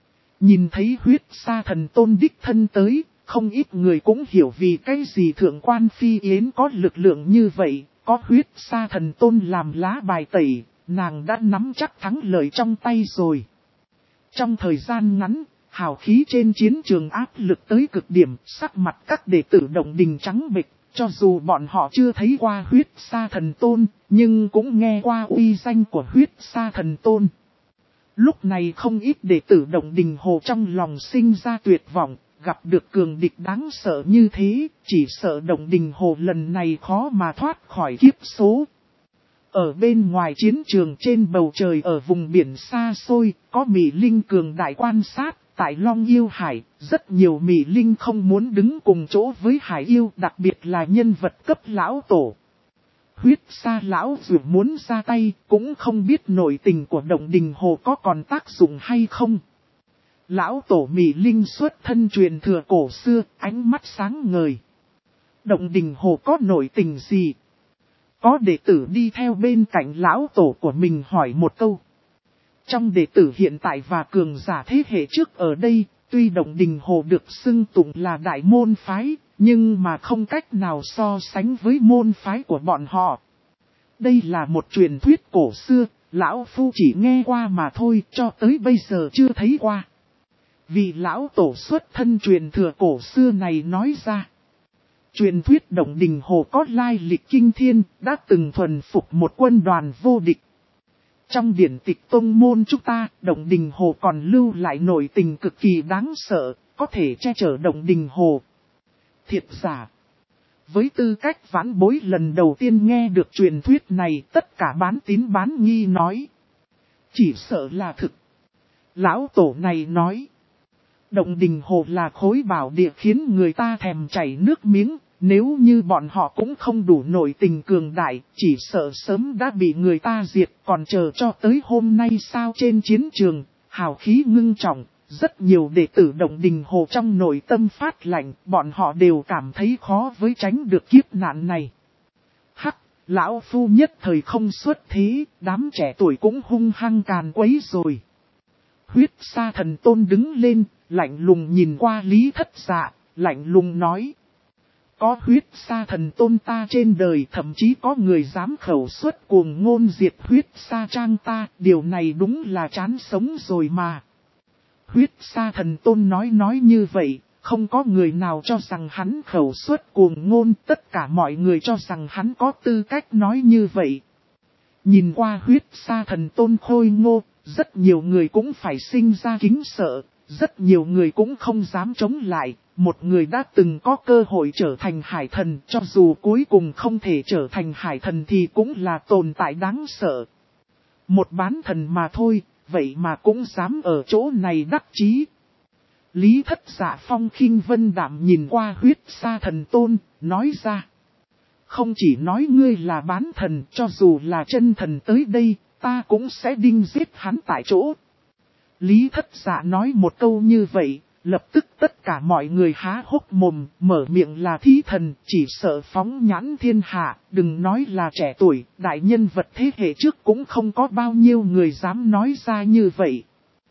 Nhìn thấy huyết sa thần tôn đích thân tới, không ít người cũng hiểu vì cái gì thượng quan Phi Yến có lực lượng như vậy, có huyết sa thần tôn làm lá bài tẩy. Nàng đã nắm chắc thắng lợi trong tay rồi. Trong thời gian ngắn, hào khí trên chiến trường áp lực tới cực điểm, sắc mặt các đệ tử Động Đình trắng bệch, cho dù bọn họ chưa thấy qua huyết sa thần tôn, nhưng cũng nghe qua uy danh của huyết sa thần tôn. Lúc này không ít đệ tử Động Đình Hồ trong lòng sinh ra tuyệt vọng, gặp được cường địch đáng sợ như thế, chỉ sợ Động Đình Hồ lần này khó mà thoát khỏi kiếp số. Ở bên ngoài chiến trường trên bầu trời ở vùng biển xa xôi, có Mị Linh cường đại quan sát, tại Long Yêu Hải, rất nhiều Mị Linh không muốn đứng cùng chỗ với Hải Yêu, đặc biệt là nhân vật cấp lão tổ. Huyết sa lão dù muốn ra tay, cũng không biết nội tình của Động Đình Hồ có còn tác dụng hay không. Lão tổ Mị Linh xuất thân truyền thừa cổ xưa, ánh mắt sáng ngời. Động Đình Hồ có nội tình gì? Có đệ tử đi theo bên cạnh lão tổ của mình hỏi một câu. Trong đệ tử hiện tại và cường giả thế hệ trước ở đây, tuy Động Đình Hồ được xưng tụng là đại môn phái, nhưng mà không cách nào so sánh với môn phái của bọn họ. Đây là một truyền thuyết cổ xưa, lão phu chỉ nghe qua mà thôi, cho tới bây giờ chưa thấy qua. Vì lão tổ xuất thân truyền thừa cổ xưa này nói ra. Truyền thuyết Động Đình Hồ có lai lịch kinh thiên, đã từng thuần phục một quân đoàn vô địch. Trong điển tịch tông môn chúng ta, Động Đình Hồ còn lưu lại nội tình cực kỳ đáng sợ, có thể che chở Động Đình Hồ. Thiệt giả. Với tư cách vãn bối lần đầu tiên nghe được truyền thuyết này, tất cả bán tín bán nghi nói. chỉ sợ là thực. Lão tổ này nói, Động Đình Hồ là khối bảo địa khiến người ta thèm chảy nước miếng, nếu như bọn họ cũng không đủ nổi tình cường đại, chỉ sợ sớm đã bị người ta diệt, còn chờ cho tới hôm nay sao. Trên chiến trường, hào khí ngưng trọng, rất nhiều đệ tử Động Đình Hồ trong nội tâm phát lạnh, bọn họ đều cảm thấy khó với tránh được kiếp nạn này. Hắc, lão phu nhất thời không xuất thế, đám trẻ tuổi cũng hung hăng càn quấy rồi. Huyết Sa Thần Tôn đứng lên, lạnh lùng nhìn qua Lý Thất Dạ, lạnh lùng nói. Có Huyết Sa Thần Tôn ta trên đời, thậm chí có người dám khẩu xuất cuồng ngôn diệt Huyết Sa Trang ta, điều này đúng là chán sống rồi mà. Huyết Sa Thần Tôn nói như vậy, không có người nào cho rằng hắn khẩu xuất cuồng ngôn, tất cả mọi người cho rằng hắn có tư cách nói như vậy. Nhìn qua Huyết Sa Thần Tôn khôi ngô, rất nhiều người cũng phải sinh ra kính sợ, rất nhiều người cũng không dám chống lại. Một người đã từng có cơ hội trở thành hải thần, cho dù cuối cùng không thể trở thành hải thần thì cũng là tồn tại đáng sợ. Một bán thần mà thôi, vậy mà cũng dám ở chỗ này đắc chí. Lý Thất Dạ phong khinh vân đạm nhìn qua Huyết Sa Thần Tôn, nói ra. Không chỉ nói ngươi là bán thần, cho dù là chân thần tới đây, ta cũng sẽ đinh giết hắn tại chỗ. Lý Thất Dạ nói một câu như vậy, lập tức tất cả mọi người há hốc mồm, mở miệng là thí thần, chỉ sợ phóng nhãn thiên hạ, đừng nói là trẻ tuổi, đại nhân vật thế hệ trước cũng không có bao nhiêu người dám nói ra như vậy.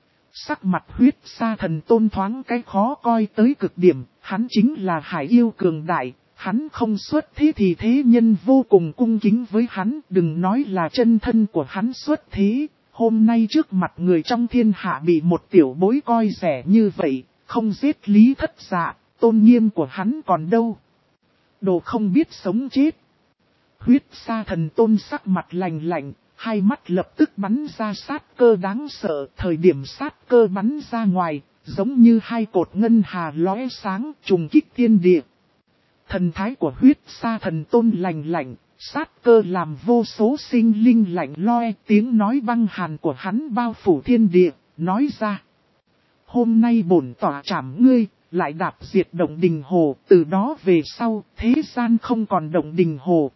Sắc mặt Huyết Sa Thần Tôn thoáng cái khó coi tới cực điểm, hắn chính là hải yêu cường đại, hắn không xuất thế thì thế nhân vô cùng cung kính với hắn, đừng nói là chân thân của hắn xuất thế. Hôm nay trước mặt người trong thiên hạ bị một tiểu bối coi rẻ như vậy, không giết Lý Thất Dạ, tôn nghiêm của hắn còn đâu. Đồ không biết sống chết. Huyết Sa Thần Tôn sắc mặt lạnh lạnh, hai mắt lập tức bắn ra sát cơ đáng sợ. Thời điểm sát cơ bắn ra ngoài, giống như hai cột ngân hà lóe sáng trùng kích thiên địa. Thần thái của Huyết Sa Thần Tôn lạnh lạnh. Sát cơ làm vô số sinh linh lạnh loe, tiếng nói băng hàn của hắn bao phủ thiên địa, nói ra. Hôm nay bổn tỏa trảm ngươi, lại đạp diệt Động Đình Hồ, từ đó về sau, thế gian không còn Động Đình Hồ.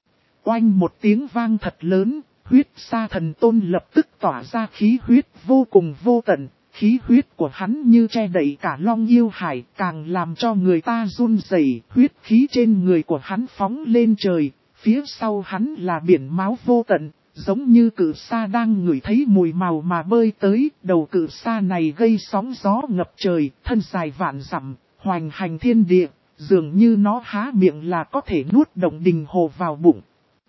Oanh một tiếng vang thật lớn, Huyết Sa Thần Tôn lập tức tỏa ra khí huyết vô cùng vô tận, khí huyết của hắn như che đậy cả Long Yêu Hải, càng làm cho người ta run rẩy. Huyết khí trên người của hắn phóng lên trời. Phía sau hắn là biển máu vô tận, giống như cự sa đang ngửi thấy mùi màu mà bơi tới. Đầu cự sa này gây sóng gió ngập trời, thân dài vạn dặm, hoành hành thiên địa, dường như nó há miệng là có thể nuốt Động Đình Hồ vào bụng.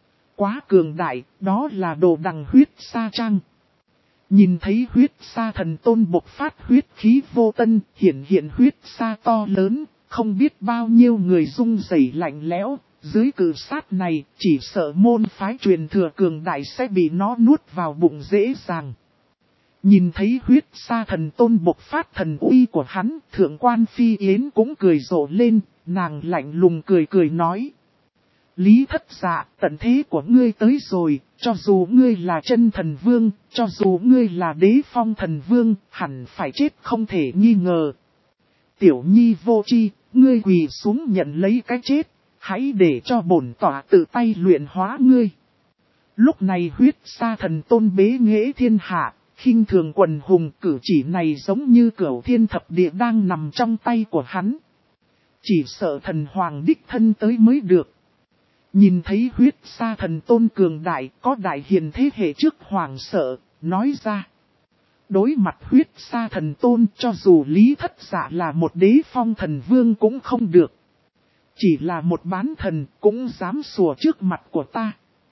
Quá cường đại, đó là đồ đằng Huyết Sa Trang. Nhìn thấy Huyết Sa Thần Tôn bộc phát huyết khí vô tân, hiện huyết sa to lớn, không biết bao nhiêu người rung rẩy lạnh lẽo. Dưới cự sát này, chỉ sợ môn phái truyền thừa cường đại sẽ bị nó nuốt vào bụng dễ dàng. Nhìn thấy Huyết Sa Thần Tôn bộc phát thần uy của hắn, Thượng quan Phi Yến cũng cười rộ lên, nàng lạnh lùng cười nói. Lý Thất Dạ, tận thế của ngươi tới rồi, cho dù ngươi là chân thần vương, cho dù ngươi là đế phong thần vương, hẳn phải chết không thể nghi ngờ. Tiểu nhi vô tri, ngươi quỳ xuống nhận lấy cái chết. Hãy để cho bổn tỏa tự tay luyện hóa ngươi. Lúc này Huyết Sa Thần Tôn bế nghệ thiên hạ, khinh thường quần hùng, cử chỉ này giống như cửu thiên thập địa đang nằm trong tay của hắn. Chỉ sợ thần hoàng đích thân tới mới được. Nhìn thấy Huyết Sa Thần Tôn cường đại, có đại hiền thế hệ trước hoàng sợ, nói ra. Đối mặt Huyết Sa Thần Tôn, cho dù Lý Thất Dạ là một đế phong thần vương cũng không được. Chỉ là một bán thần cũng dám sủa trước mặt của ta.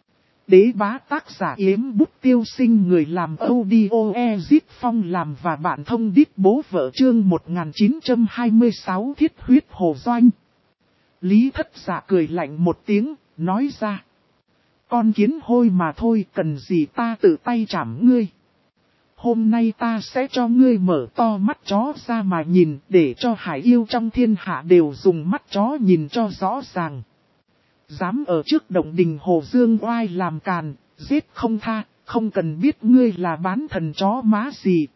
Đế bá tác giả Yếm Bút Tiêu Sinh, người làm audio Ezit Phong làm và bạn thông đít bố vợ chương 1926 thiết huyết hồ doanh. Lý Thất Dạ cười lạnh một tiếng, nói ra. Con kiến hôi mà thôi, cần gì ta tự tay chảm ngươi. Hôm nay ta sẽ cho ngươi mở to mắt chó ra mà nhìn, để cho hải yêu trong thiên hạ đều dùng mắt chó nhìn cho rõ ràng. Dám ở trước Động Đình Hồ Dương oai làm càn, giết không tha, không cần biết ngươi là bán thần chó má gì.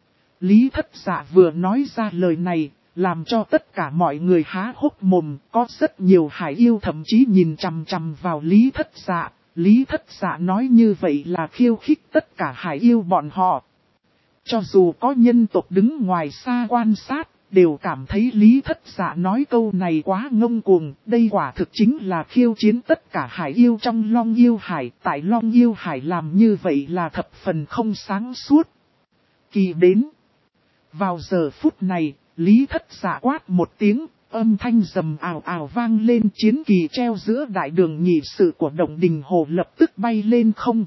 Lý Thất Dạ vừa nói ra lời này, làm cho tất cả mọi người há hốc mồm, có rất nhiều hải yêu thậm chí nhìn chằm chằm vào Lý Thất Dạ. Lý Thất Dạ nói như vậy là khiêu khích tất cả hải yêu bọn họ. Cho dù có nhân tộc đứng ngoài xa quan sát, đều cảm thấy Lý Thất Dạ nói câu này quá ngông cuồng. Đây quả thực chính là khiêu chiến tất cả hải yêu trong Long Yêu Hải. Tại Long Yêu Hải làm như vậy là thập phần không sáng suốt. Kỳ đến. Vào giờ phút này, Lý Thất Dạ quát một tiếng, âm thanh rầm ào ào vang lên, chiến kỳ treo giữa đại đường nhị sự của Động Đình Hồ lập tức bay lên không.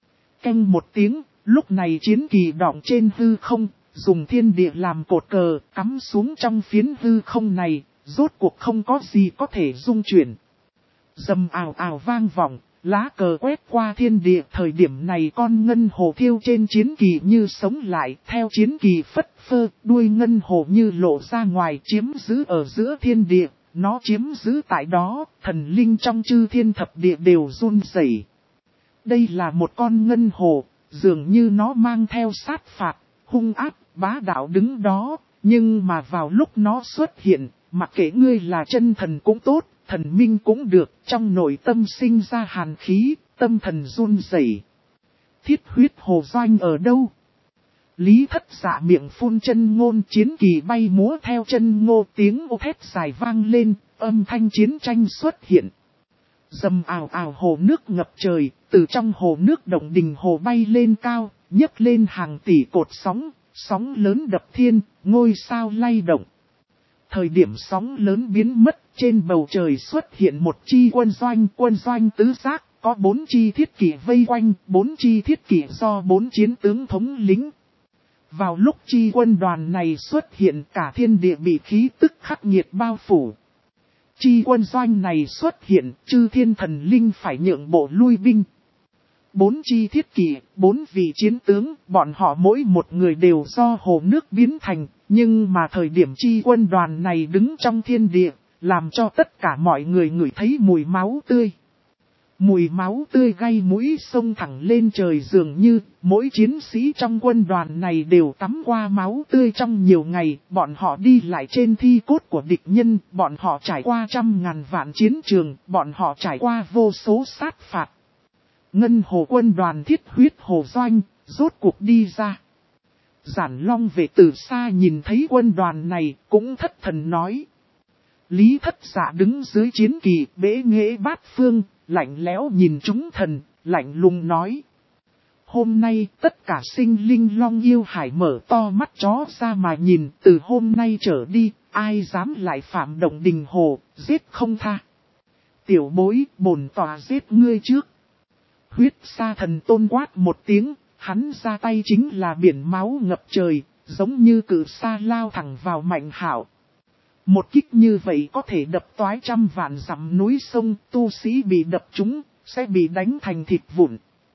Canh một tiếng, lúc này chiến kỳ đọng trên hư không, dùng thiên địa làm cột cờ, cắm xuống trong phiến hư không này, rốt cuộc không có gì có thể rung chuyển. Rầm ào ào vang vọng, lá cờ quét qua thiên địa, thời điểm này con ngân hồ thiêu trên chiến kỳ như sống lại, theo chiến kỳ phất phơ, đuôi ngân hồ như lộ ra ngoài chiếm giữ ở giữa thiên địa, nó chiếm giữ tại đó, thần linh trong chư thiên thập địa đều run rẩy. Đây là một con ngân hồ, dường như nó mang theo sát phạt, hung ác, bá đạo đứng đó, nhưng mà vào lúc nó xuất hiện, mặc kệ ngươi là chân thần cũng tốt, thần minh cũng được, trong nội tâm sinh ra hàn khí, tâm thần run rẩy. Thiết huyết hồ doanh ở đâu? Lý Thất Dạ miệng phun chân ngôn, chiến kỳ bay múa theo chân ngô, tiếng ô thét dài vang lên, âm thanh chiến tranh xuất hiện. Rầm ào ào hồ nước ngập trời, từ trong hồ nước Động Đình Hồ bay lên cao, nhấc lên hàng tỷ cột sóng, sóng lớn đập thiên, ngôi sao lay động. Thời điểm sóng lớn biến mất, trên bầu trời xuất hiện một chi quân doanh tứ giác, có 4 chi thiết kỷ vây quanh, 4 chi thiết kỷ do 4 chiến tướng thống lĩnh. Vào lúc chi quân đoàn này xuất hiện, cả thiên địa bị khí tức khắc nghiệt bao phủ. Chi quân doanh này xuất hiện, chư thiên thần linh phải nhượng bộ lui binh. 4 chi thiết kỷ, 4 vị chiến tướng, bọn họ mỗi một người đều do hồ nước biến thành, nhưng mà thời điểm chi quân đoàn này đứng trong thiên địa, làm cho tất cả mọi người ngửi thấy mùi máu tươi. Mùi máu tươi gây mũi sông thẳng lên trời, dường như mỗi chiến sĩ trong quân đoàn này đều tắm qua máu tươi trong nhiều ngày, bọn họ đi lại trên thi cốt của địch nhân, bọn họ trải qua trăm ngàn vạn chiến trường, bọn họ trải qua vô số sát phạt. Ngân hồ quân đoàn thiết huyết hồ doanh, rốt cuộc đi ra. Giản Long về từ xa nhìn thấy quân đoàn này, cũng thất thần nói. Lý Thất Dạ đứng dưới chiến kỳ, bế nghệ bát phương, lạnh lẽo nhìn chúng thần, lạnh lùng nói. Hôm nay tất cả sinh linh Long Yêu Hải mở to mắt chó ra mà nhìn, từ hôm nay trở đi, ai dám lại phạm Động Đình Hồ, giết không tha. Tiểu bối, bổn tòa giết ngươi trước. Huyết Sa Thần Tôn quát một tiếng, hắn ra tay chính là biển máu ngập trời, giống như cự sa lao thẳng vào Mạnh Hạo. Một kích như vậy có thể đập toái trăm vạn dặm núi sông, tu sĩ bị đập trúng, sẽ bị đánh thành thịt vụn.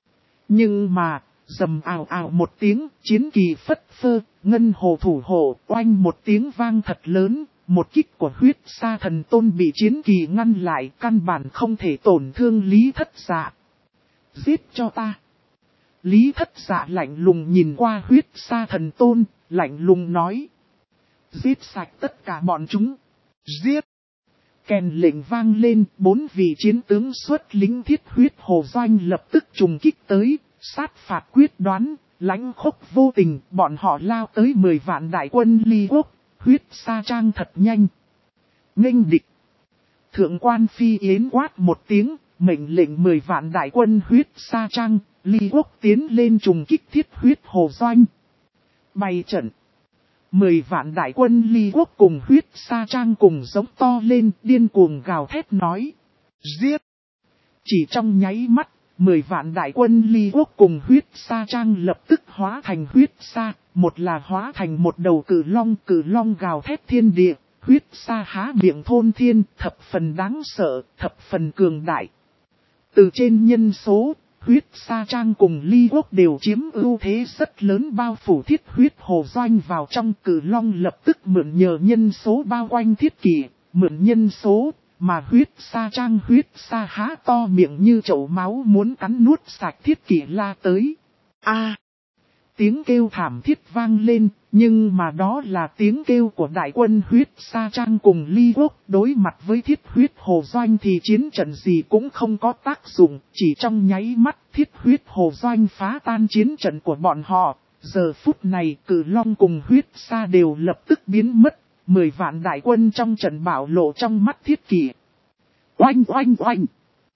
Nhưng mà, rầm ào ào một tiếng, chiến kỳ phất phơ, ngân hồ thủ hộ, oanh một tiếng vang thật lớn, một kích của Huyết Sa Thần Tôn bị chiến kỳ ngăn lại, căn bản không thể tổn thương Lý Thất Dạ. Giết cho ta. Lý Thất Dạ lạnh lùng nhìn qua Huyết Sa Thần Tôn, lạnh lùng nói. Giết sạch tất cả bọn chúng. Giết. Kèn lệnh vang lên, 4 vị chiến tướng xuất lính thiết huyết hồ doanh lập tức trùng kích tới, sát phạt quyết đoán, lãnh khốc vô tình, bọn họ lao tới 10 vạn đại quân Ly Quốc, Huyết Sa Trang thật nhanh. Nghênh địch. Thượng quan Phi Yến quát một tiếng, mệnh lệnh 10 vạn đại quân Huyết Sa Trang, Ly Quốc tiến lên trùng kích thiết huyết hồ doanh. Bày trận. 10 vạn đại quân Ly Quốc cùng Huyết Sa Trang cùng giống to lên, điên cuồng gào thét nói. Giết! Chỉ trong nháy mắt, 10 vạn đại quân Ly Quốc cùng Huyết Sa Trang lập tức hóa thành huyết sa, một là hóa thành một đầu cự long gào thét thiên địa, huyết sa há miệng thôn thiên, thập phần đáng sợ, thập phần cường đại. Từ trên nhân số, Huyết Sa Trang cùng Ly Quốc đều chiếm ưu thế rất lớn, bao phủ thiết huyết hồ doanh vào trong. Cự long lập tức mượn nhờ nhân số bao quanh thiết kỷ, mượn nhân số mà huyết sa há to miệng như chậu máu muốn cắn nuốt sạch Thiết Kỷ la tới. A! Tiếng kêu thảm thiết vang lên, nhưng mà đó là tiếng kêu của đại quân huyết sa trang cùng Ly Quốc. Đối mặt với thiết huyết hồ doanh thì chiến trận gì cũng không có tác dụng, chỉ trong nháy mắt thiết huyết hồ doanh phá tan chiến trận của bọn họ. Giờ phút này Cử Long cùng huyết sa đều lập tức biến mất, 10 vạn đại quân trong trận bạo lộ trong mắt Thiết Kỷ. Oanh oanh oanh!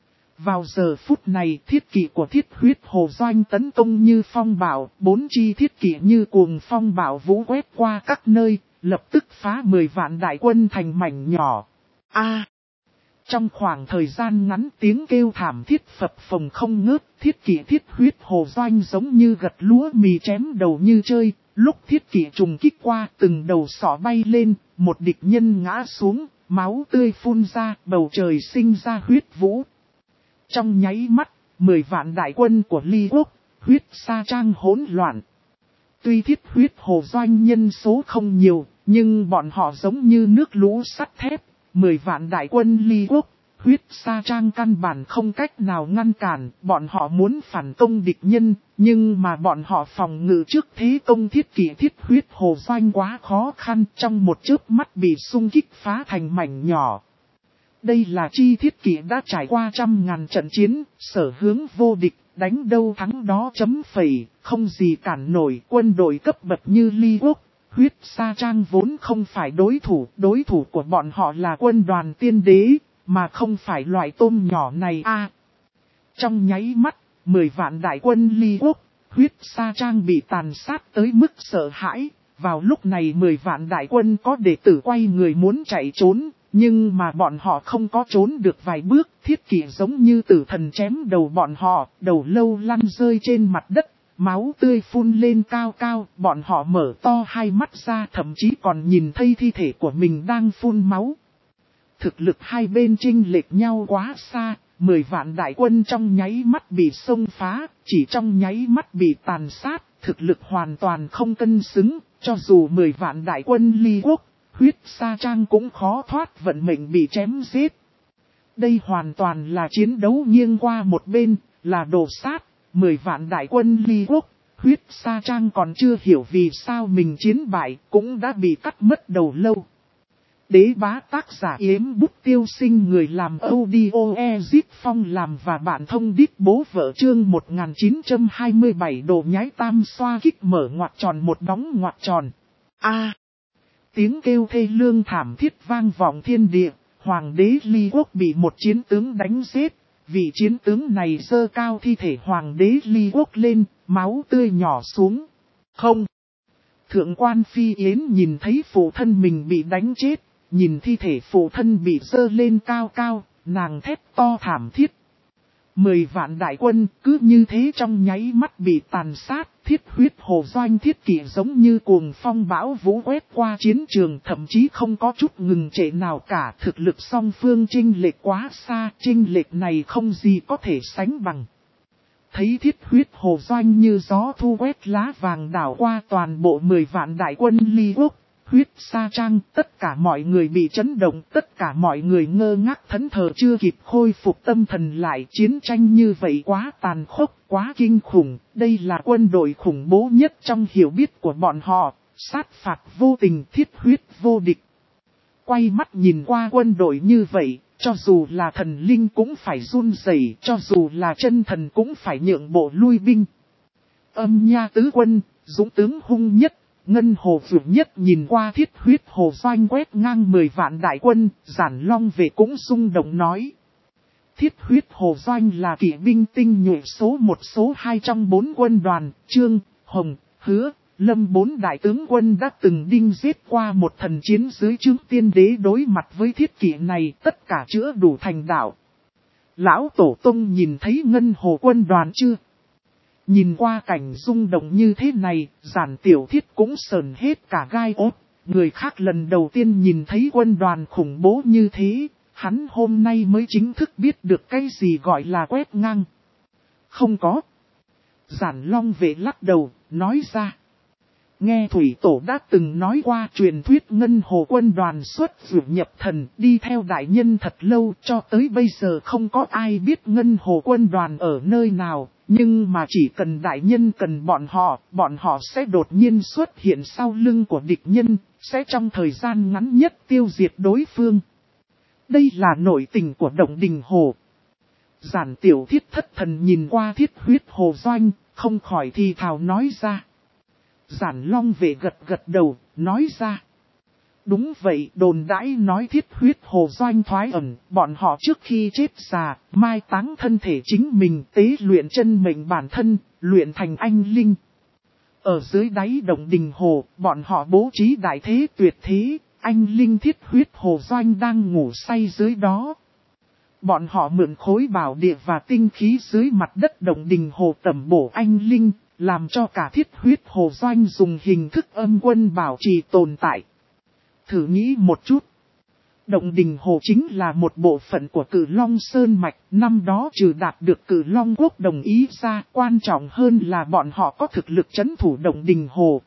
Vào giờ phút này thiết kỵ của thiết huyết hồ doanh tấn công như phong bạo, 4 chi thiết kỵ như cuồng phong bạo vũ quét qua các nơi, lập tức phá 10 vạn đại quân thành mảnh nhỏ. A! Trong khoảng thời gian ngắn tiếng kêu thảm thiết phập phồng không ngớt, thiết kỵ thiết huyết hồ doanh giống như gặt lúa mì chém đầu như chơi, lúc thiết kỵ trùng kích qua từng đầu sọ bay lên, một địch nhân ngã xuống, máu tươi phun ra, bầu trời sinh ra huyết vũ. Trong nháy mắt, 10 vạn đại quân của Ly Quốc, huyết sa trang hỗn loạn. Tuy thiết huyết hồ doanh nhân số không nhiều, nhưng bọn họ giống như nước lũ sắt thép. 10 vạn đại quân Ly Quốc, huyết sa trang căn bản không cách nào ngăn cản. Bọn họ muốn phản công địch nhân, nhưng mà bọn họ phòng ngự trước thế công thiết kỷ thiết huyết hồ doanh quá khó khăn. Trong một chớp mắt bị xung kích phá thành mảnh nhỏ. Đây là chi thiết kỷ đã trải qua 100.000 trận chiến, sở hướng vô địch, đánh đâu thắng đó chấm phẩy, không gì cản nổi. Quân đội cấp bậc như Ly Quốc, huyết sa trang vốn không phải đối thủ của bọn họ là quân đoàn tiên đế, mà không phải loại tôm nhỏ này a. Trong nháy mắt, 10 vạn đại quân Ly Quốc, huyết sa trang bị tàn sát tới mức sợ hãi. Vào lúc này 10 vạn đại quân có đệ tử quay người muốn chạy trốn. Nhưng mà bọn họ không có trốn được vài bước, thiết kỷ giống như tử thần chém đầu bọn họ, đầu lâu lăn rơi trên mặt đất, máu tươi phun lên cao cao, bọn họ mở to hai mắt ra thậm chí còn nhìn thấy thi thể của mình đang phun máu. Thực lực hai bên chênh lệch nhau quá xa, 10 vạn đại quân trong nháy mắt bị xông phá, chỉ trong nháy mắt bị tàn sát, thực lực hoàn toàn không cân xứng, cho dù 10 vạn đại quân Ly Quốc. Huyết sa trang cũng khó thoát vận mệnh bị chém giết. Đây hoàn toàn là chiến đấu nghiêng qua một bên, là đồ sát, 10 vạn đại quân Ly Quốc. Huyết sa trang còn chưa hiểu vì sao mình chiến bại, cũng đã bị cắt mất đầu lâu. Đế bá tác giả Yếm Bút Tiêu Sinh, người làm audio Ezip Phong làm và bạn thông đít bố vợ chương 1927 đồ nhái tam xoa kích mở ngoặc tròn một đóng ngoặc tròn. A. Tiếng kêu thê lương thảm thiết vang vọng thiên địa, hoàng đế Ly Quốc bị một chiến tướng đánh giết. Vị chiến tướng này giơ cao thi thể hoàng đế Ly Quốc lên, máu tươi nhỏ xuống. Không! Thượng quan Phi Yến nhìn thấy phụ thân mình bị đánh chết, nhìn thi thể phụ thân bị giơ lên cao cao, nàng thét to thảm thiết. 10 vạn đại quân cứ như thế trong nháy mắt bị tàn sát, thiết huyết hồ doanh thiết kỷ giống như cuồng phong bão vũ quét qua chiến trường, thậm chí không có chút ngừng trệ nào cả. Thực lực song phương chênh lệch quá xa, chênh lệch này không gì có thể sánh bằng. Thấy thiết huyết hồ doanh như gió thu quét lá vàng đảo qua toàn bộ 10 vạn đại quân Ly Quốc. Huyết sa trang, tất cả mọi người bị chấn động, tất cả mọi người ngơ ngác thẫn thờ chưa kịp khôi phục tâm thần lại. Chiến tranh như vậy quá tàn khốc, quá kinh khủng, đây là quân đội khủng bố nhất trong hiểu biết của bọn họ, sát phạt vô tình, thiết huyết vô địch. Quay mắt nhìn qua quân đội như vậy, cho dù là thần linh cũng phải run rẩy, cho dù là chân thần cũng phải nhượng bộ lui binh. Âm nha tứ quân, dũng tướng hung nhất. Ngân hồ vượt nhất nhìn qua thiết huyết hồ doanh quét ngang 10 vạn đại quân, Giản Long về cũng rung động nói. Thiết huyết hồ doanh là kỵ binh tinh nhuệ số 1 số 2 trong 4 quân đoàn, Trương, Hồng, Hứa, Lâm 4 đại tướng quân đã từng đinh giết qua một thần chiến dưới trướng tiên đế. Đối mặt với thiết kỵ này tất cả chữa đủ thành đạo. Lão Tổ Tông nhìn thấy ngân hồ quân đoàn chưa? Nhìn qua cảnh rung động như thế này, Giản Tiểu Thiết cũng sờn hết cả gai ốt. Người khác lần đầu tiên nhìn thấy quân đoàn khủng bố như thế, hắn hôm nay mới chính thức biết được cái gì gọi là quét ngang. Không có. Giản Long vệ lắc đầu, nói ra. Nghe Thủy Tổ đã từng nói qua truyền thuyết Ngân Hồ quân đoàn xuất vượt nhập thần đi theo đại nhân thật lâu, cho tới bây giờ không có ai biết Ngân Hồ quân đoàn ở nơi nào. Nhưng mà chỉ cần đại nhân cần bọn họ sẽ đột nhiên xuất hiện sau lưng của địch nhân, sẽ trong thời gian ngắn nhất tiêu diệt đối phương. Đây là nội tình của Động Đình Hồ. Giản Tiểu Thiết thất thần nhìn qua Thiết Huyết Hồ Doanh, không khỏi thì thào nói ra. Giản Long Vệ gật đầu, nói ra. Đúng vậy, đồn đãi nói Thiết Huyết Hồ Doanh thoái ẩn, bọn họ trước khi chết già, mai táng thân thể chính mình, tế luyện chân mệnh bản thân, luyện thành anh linh. Ở dưới đáy Động Đình Hồ, bọn họ bố trí đại thế tuyệt thế, anh linh Thiết Huyết Hồ Doanh đang ngủ say dưới đó. Bọn họ mượn khối bảo địa và tinh khí dưới mặt đất Động Đình Hồ tẩm bổ anh linh, làm cho cả Thiết Huyết Hồ Doanh dùng hình thức âm quân bảo trì tồn tại. Thử nghĩ một chút. Động Đình Hồ chính là một bộ phận của Cử Long Sơn Mạch, năm đó trừ đạt được Cử Long Quốc đồng ý ra, quan trọng hơn là bọn họ có thực lực trấn thủ Động Đình Hồ.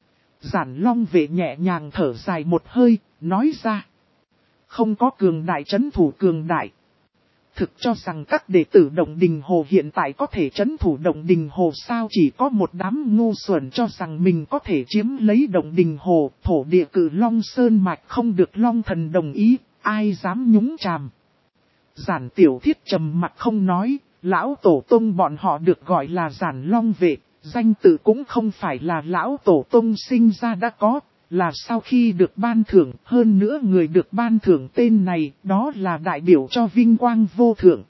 Giản Long Vệ nhẹ nhàng thở dài một hơi, nói ra. Không có cường đại trấn thủ cường đại. Thực cho rằng các đệ tử Động Đình Hồ hiện tại có thể trấn thủ Động Đình Hồ sao, chỉ có một đám ngu xuẩn cho rằng mình có thể chiếm lấy Động Đình Hồ, thổ địa Cử Long Sơn Mạch không được Long Thần đồng ý, ai dám nhúng chàm. Giản Tiểu Thiết trầm mặt không nói, lão tổ tông bọn họ được gọi là Giản Long Vệ, danh tự cũng không phải là lão tổ tông sinh ra đã có. Là sau khi được ban thưởng, hơn nữa người được ban thưởng tên này, đó là đại biểu cho vinh quang vô thượng.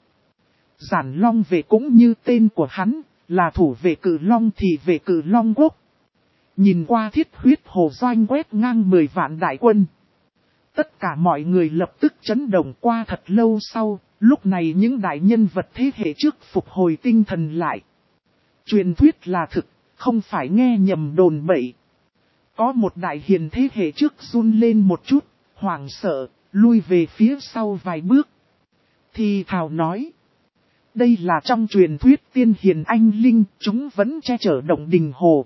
Giản Long Vệ cũng như tên của hắn, là thủ vệ Cử Long thì về Cử Long Quốc. Nhìn qua Thiết Huyết Hồ Doanh quét ngang 10 vạn đại quân. Tất cả mọi người lập tức chấn động. Qua thật lâu sau, lúc này những đại nhân vật thế hệ trước phục hồi tinh thần lại. Truyền thuyết là thực, không phải nghe nhầm đồn bậy. Có một đại hiền thế hệ trước run lên một chút, hoảng sợ, lui về phía sau vài bước. Thì thào nói. Đây là trong truyền thuyết tiên hiền anh linh, chúng vẫn che chở Động Đình Hồ.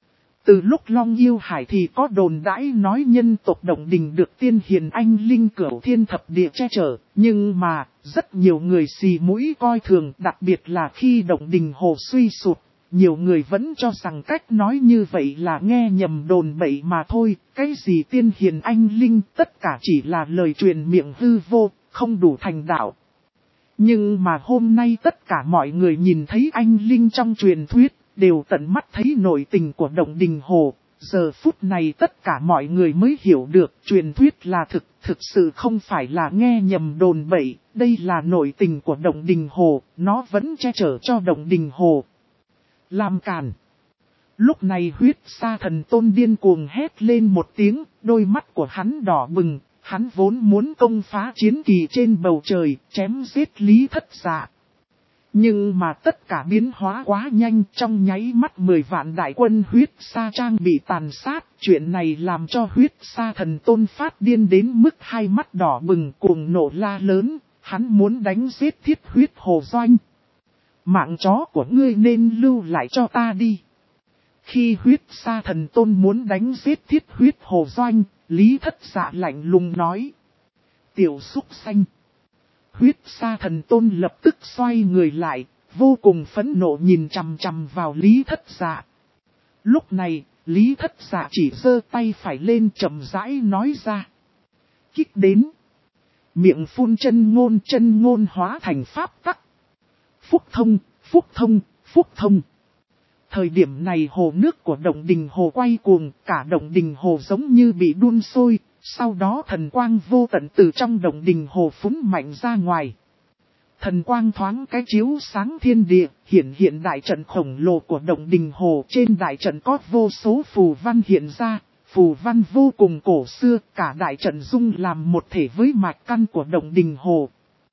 Từ lúc Long Yêu Hải thì có đồn đãi nói nhân tộc Động Đình được tiên hiền anh linh Cửu Thiên Thập Địa che chở. Nhưng mà, rất nhiều người xì mũi coi thường, đặc biệt là khi Động Đình Hồ suy sụt. Nhiều người vẫn cho rằng cách nói như vậy là nghe nhầm đồn bậy mà thôi, cái gì tiên hiền anh linh tất cả chỉ là lời truyền miệng hư vô, không đủ thành đạo. Nhưng mà hôm nay tất cả mọi người nhìn thấy anh linh trong truyền thuyết, đều tận mắt thấy nội tình của Động Đình Hồ. Giờ phút này tất cả mọi người mới hiểu được truyền thuyết là thực sự không phải là nghe nhầm đồn bậy, đây là nội tình của Động Đình Hồ, nó vẫn che chở cho Động Đình Hồ. Làm càn. Lúc này Huyết Sa Thần Tôn điên cuồng hét lên một tiếng, đôi mắt của hắn đỏ bừng, hắn vốn muốn công phá chiến kỳ trên bầu trời, chém giết Lý Thất Dạ. Nhưng mà tất cả biến hóa quá nhanh, trong nháy mắt 10 vạn đại quân Huyết Sa Trang bị tàn sát, chuyện này làm cho Huyết Sa Thần Tôn phát điên đến mức hai mắt đỏ bừng cuồng nộ la lớn, hắn muốn đánh giết Thiết Huyết Hồ Doanh. Mạng chó của ngươi nên lưu lại cho ta đi. Khi Huyết Sa Thần Tôn muốn đánh giết Thiết Huyết Hồ Doanh, Lý Thất Dạ lạnh lùng nói. Tiểu súc sanh. Huyết Sa Thần Tôn lập tức xoay người lại, vô cùng phẫn nộ nhìn chằm chằm vào Lý Thất Dạ. Lúc này, Lý Thất Dạ chỉ giơ tay phải lên chậm rãi nói ra. Kích đến. Miệng phun chân ngôn hóa thành pháp tắc. Phúc thông, phúc thông, phúc thông. Thời điểm này hồ nước của Động Đình Hồ quay cuồng, cả Động Đình Hồ giống như bị đun sôi, sau đó thần quang vô tận từ trong Động Đình Hồ phúng mạnh ra ngoài. Thần quang thoáng cái chiếu sáng thiên địa, hiện đại trận khổng lồ của Động Đình Hồ. Trên đại trận có vô số phù văn hiện ra, phù văn vô cùng cổ xưa, cả đại trận dung làm một thể với mạch căn của Động Đình Hồ.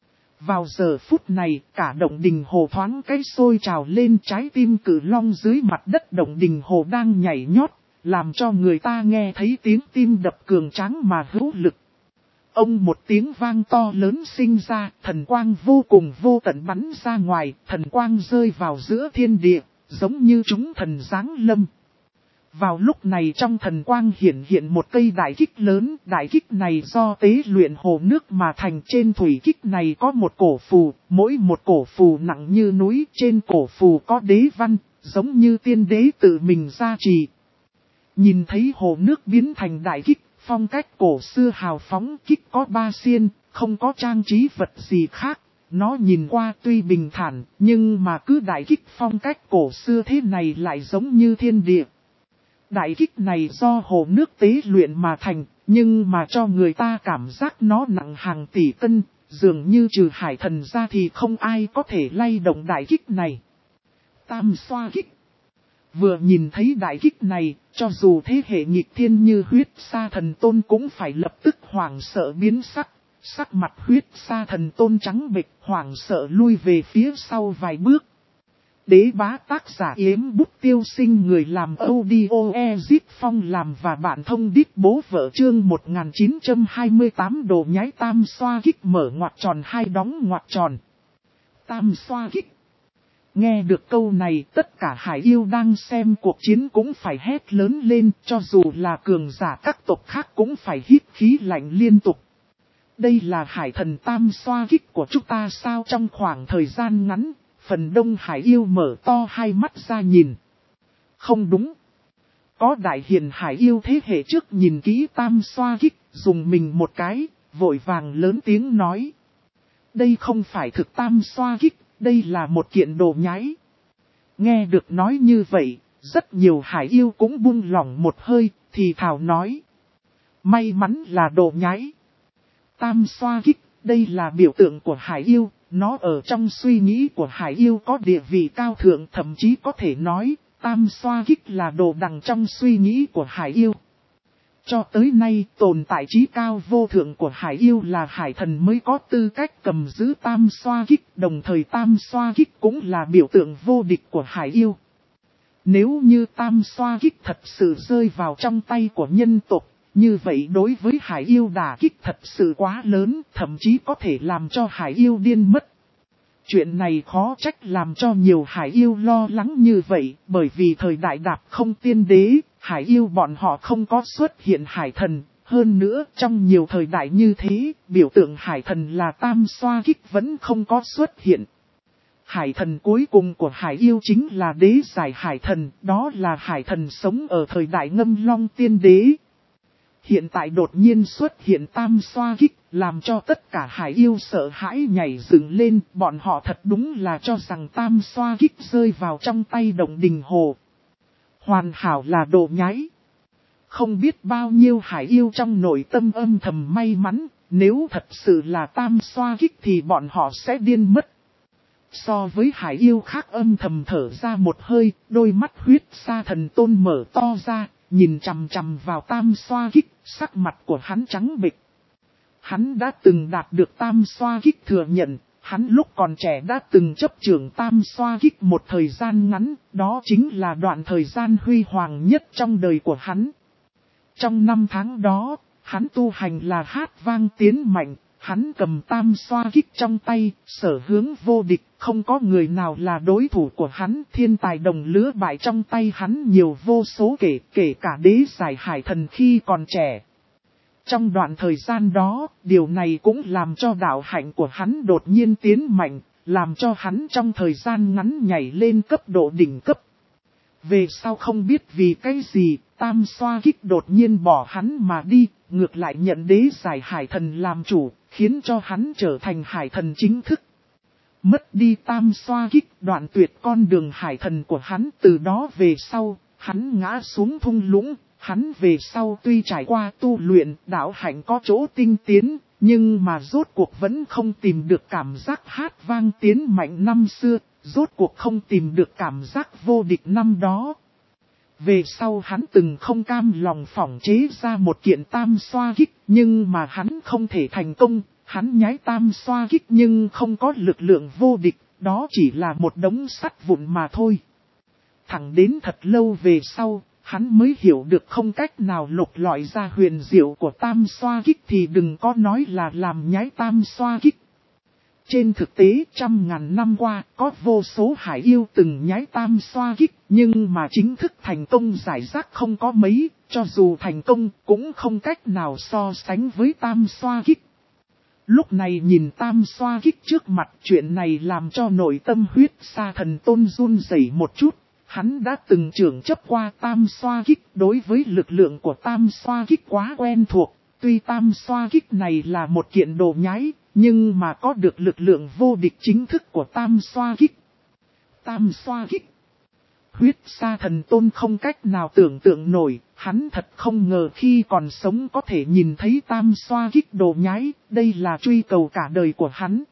Vào giờ phút này, cả Động Đình Hồ thoáng cái sôi trào lên, trái tim Cử Long dưới mặt đất Động Đình Hồ đang nhảy nhót, làm cho người ta nghe thấy tiếng tim đập cường tráng mà hữu lực. Ông một tiếng vang to lớn sinh ra, thần quang vô cùng vô tận bắn ra ngoài, thần quang rơi vào giữa thiên địa, giống như chúng thần giáng lâm. Vào lúc này trong thần quang hiện một cây đại kích lớn, đại kích này do tế luyện hồ nước mà thành. Trên thủy kích này có một cổ phù, mỗi một cổ phù nặng như núi, trên cổ phù có đế văn, giống như tiên đế tự mình gia trì. Nhìn thấy hồ nước biến thành đại kích, phong cách cổ xưa hào phóng, kích có 3 xiên, không có trang trí vật gì khác. Nó nhìn qua tuy bình thản, nhưng mà cứ đại kích phong cách cổ xưa thế này lại giống như thiên địa. Đại kích này do hồ nước tế luyện mà thành, nhưng mà cho người ta cảm giác nó nặng hàng tỷ cân, dường như trừ hải thần ra thì không ai có thể lay động đại kích này. Tam xoa kích. Vừa nhìn thấy đại kích này, cho dù thế hệ nghịch thiên như huyết sa thần tôn cũng phải lập tức hoảng sợ biến sắc. Sắc mặt huyết sa thần tôn trắng bệch, hoảng sợ lui về phía sau vài bước. Đế bá tác giả Yếm Bút Tiêu Sinh, người làm audio Ezip Phong làm và bạn thông đít bố vợ chương 1928 đồ nhái tam xoa kích mở ngoặc tròn hai đóng ngoặc tròn. Tam xoa kích. Nghe được câu này, tất cả hải yêu đang xem cuộc chiến cũng phải hét lớn lên, cho dù là cường giả các tộc khác cũng phải hít khí lạnh liên tục. Đây là hải thần tam xoa kích của chúng ta sao? Trong khoảng thời gian ngắn, phần đông hải yêu mở to hai mắt ra nhìn. Không đúng. Có đại hiền hải yêu thế hệ trước nhìn kỹ tam xoa kích, dùng mình một cái, vội vàng lớn tiếng nói. Đây không phải thực tam xoa kích, đây là một kiện đồ nhái. Nghe được nói như vậy, rất nhiều hải yêu cũng buông lỏng một hơi, thì thào nói. May mắn là đồ nhái. Tam xoa kích, đây là biểu tượng của hải yêu, nó ở trong suy nghĩ của hải yêu có địa vị cao thượng, thậm chí có thể nói, tam xoa kích là đồ đằng trong suy nghĩ của hải yêu. Cho tới nay, tồn tại trí cao vô thượng của hải yêu là hải thần mới có tư cách cầm giữ tam xoa kích, đồng thời tam xoa kích cũng là biểu tượng vô địch của hải yêu. Nếu như tam xoa kích thật sự rơi vào trong tay của nhân tộc, như vậy đối với hải yêu đả kích thật sự quá lớn, thậm chí có thể làm cho hải yêu điên mất. Chuyện này khó trách làm cho nhiều hải yêu lo lắng như vậy, bởi vì thời đại đạp không tiên đế, hải yêu bọn họ không có xuất hiện hải thần. Hơn nữa, trong nhiều thời đại như thế, biểu tượng hải thần là tam xoa kích vẫn không có xuất hiện. Hải thần cuối cùng của hải yêu chính là đế giải hải thần, đó là hải thần sống ở thời đại Ngâm Long tiên đế. Hiện tại đột nhiên xuất hiện tam xoa kích, làm cho tất cả hải yêu sợ hãi nhảy dựng lên, bọn họ thật đúng là cho rằng tam xoa kích rơi vào trong tay Động Đình Hồ. Hoàn hảo là đồ nhái. Không biết bao nhiêu hải yêu trong nội tâm âm thầm may mắn, nếu thật sự là tam xoa kích thì bọn họ sẽ điên mất. So với hải yêu khác âm thầm thở ra một hơi, đôi mắt huyết sa thần tôn mở to ra, nhìn chằm chằm vào tam xoa kích, sắc mặt của hắn trắng bệch. Hắn đã từng đạt được tam xoa kích thừa nhận, hắn lúc còn trẻ đã từng chấp trưởng tam xoa kích một thời gian ngắn, đó chính là đoạn thời gian huy hoàng nhất trong đời của hắn. Trong 5 tháng đó, hắn tu hành là hát vang tiến mạnh, hắn cầm tam xoa kích trong tay, sở hướng vô địch, không có người nào là đối thủ của hắn, thiên tài đồng lứa bại trong tay hắn nhiều vô số kể cả đế giải hải thần khi còn trẻ. Trong đoạn thời gian đó, điều này cũng làm cho đạo hạnh của hắn đột nhiên tiến mạnh, làm cho hắn trong thời gian ngắn nhảy lên cấp độ đỉnh cấp. Về sau không biết vì cái gì, tam xoa kích đột nhiên bỏ hắn mà đi, ngược lại nhận đế giải hải thần làm chủ, khiến cho hắn trở thành hải thần chính thức. Mất đi tam xoa kích, đoạn tuyệt con đường hải thần của hắn, từ đó về sau, hắn ngã xuống thung lũng. Hắn về sau tuy trải qua tu luyện, đạo hạnh có chỗ tinh tiến, nhưng mà rốt cuộc vẫn không tìm được cảm giác hát vang tiến mạnh năm xưa, rốt cuộc không tìm được cảm giác vô địch năm đó. Về sau hắn từng không cam lòng phỏng chế ra một kiện tam xoa kích, nhưng mà hắn không thể thành công, hắn nhái tam xoa kích nhưng không có lực lượng vô địch, đó chỉ là một đống sắt vụn mà thôi. Thẳng đến thật lâu về sau, hắn mới hiểu được không cách nào lục lọi ra huyền diệu của tam xoa kích thì đừng có nói là làm nhái tam xoa kích. Trên thực tế 100.000 năm qua có vô số hải yêu từng nhái tam xoa kích, nhưng mà chính thức thành công giải rác không có mấy, cho dù thành công cũng không cách nào so sánh với tam xoa kích. Lúc này nhìn tam xoa kích trước mặt, chuyện này làm cho nội tâm huyết sa thần tôn run rẩy một chút. Hắn đã từng trưởng chấp qua tam xoa kích, đối với lực lượng của tam xoa kích quá quen thuộc. Tuy tam xoa kích này là một kiện đồ nhái, nhưng mà có được lực lượng vô địch chính thức của tam xoa kích. Tam xoa kích. Huyết sa thần tôn không cách nào tưởng tượng nổi, hắn thật không ngờ khi còn sống có thể nhìn thấy tam xoa kích đồ nhái, đây là truy cầu cả đời của hắn.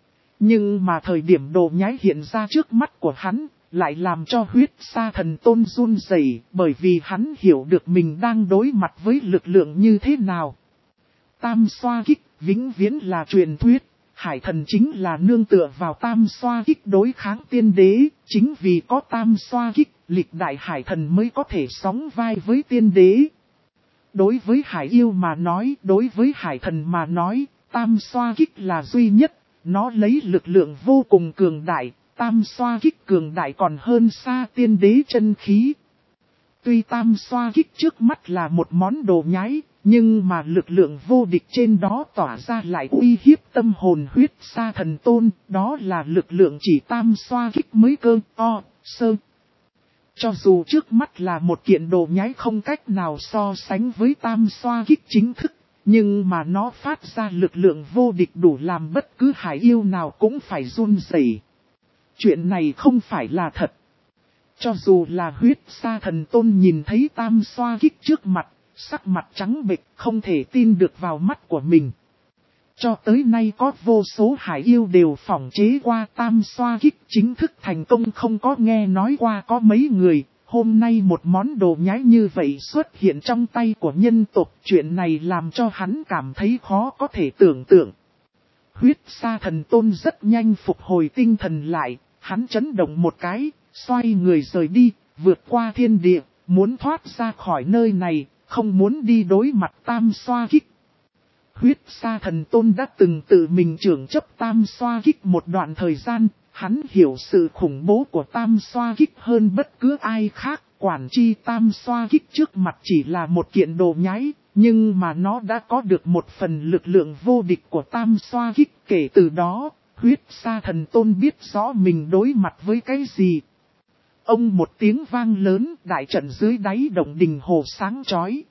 Nhưng mà thời điểm đồ nhái hiện ra trước mắt của hắn, lại làm cho huyết sa thần tôn run rẩy, bởi vì hắn hiểu được mình đang đối mặt với lực lượng như thế nào. Tam xoa kích vĩnh viễn là truyền thuyết, hải thần chính là nương tựa vào tam xoa kích đối kháng tiên đế, chính vì có tam xoa kích, lịch đại hải thần mới có thể sóng vai với tiên đế. Đối với hải yêu mà nói, đối với hải thần mà nói, tam xoa kích là duy nhất, nó lấy lực lượng vô cùng cường đại, tam xoa kích cường đại còn hơn xa tiên đế chân khí. Tuy tam xoa kích trước mắt là một món đồ nhái, nhưng mà lực lượng vô địch trên đó tỏa ra lại uy hiếp tâm hồn huyết sa thần tôn, đó là lực lượng chỉ tam xoa kích mới cơ, sơ. Cho dù trước mắt là một kiện đồ nhái không cách nào so sánh với tam xoa kích chính thức, nhưng mà nó phát ra lực lượng vô địch đủ làm bất cứ hải yêu nào cũng phải run rẩy. Chuyện này không phải là thật. Cho dù là huyết sa thần tôn nhìn thấy tam xoa kích trước mặt, sắc mặt trắng bệch không thể tin được vào mắt của mình. Cho tới nay có vô số hải yêu đều phỏng chế qua tam xoa kích chính thức thành công không có nghe nói qua có mấy người. Hôm nay một món đồ nhái như vậy xuất hiện trong tay của nhân tộc, chuyện này làm cho hắn cảm thấy khó có thể tưởng tượng. Huyết sa thần tôn rất nhanh phục hồi tinh thần lại, hắn chấn động một cái, xoay người rời đi, vượt qua thiên địa, muốn thoát ra khỏi nơi này, không muốn đi đối mặt tam xoa kích. Huyết sa thần tôn đã từng tự mình trưởng chấp tam xoa kích một đoạn thời gian, hắn hiểu sự khủng bố của tam xoa kích hơn bất cứ ai khác, quản chi tam xoa kích trước mặt chỉ là một kiện đồ nhái, nhưng mà nó đã có được một phần lực lượng vô địch của tam xoa kích. Kể từ đó, huyết sa thần tôn biết rõ mình đối mặt với cái gì. Ông một tiếng vang lớn, đại trận dưới đáy động đình hồ sáng chói.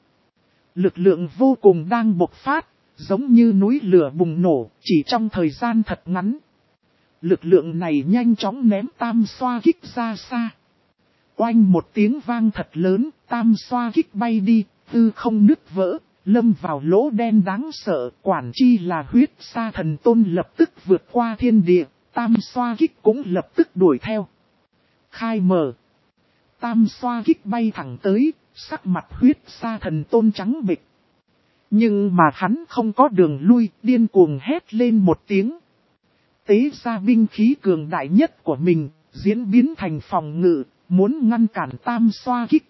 Lực lượng vô cùng đang bộc phát, giống như núi lửa bùng nổ, chỉ trong thời gian thật ngắn. Lực lượng này nhanh chóng ném tam xoa kích ra xa. Oanh một tiếng vang thật lớn, tam xoa kích bay đi, hư không nứt vỡ, lâm vào lỗ đen đáng sợ. Quản chi là huyết sa thần tôn lập tức vượt qua thiên địa, tam xoa kích cũng lập tức đuổi theo. Khai mở. Tam xoa kích bay thẳng tới, sắc mặt huyết sa thần tôn trắng bệch. Nhưng mà hắn không có đường lui, điên cuồng hét lên một tiếng. Tế ra binh khí cường đại nhất của mình, diễn biến thành phòng ngự, muốn ngăn cản tam xoa kích.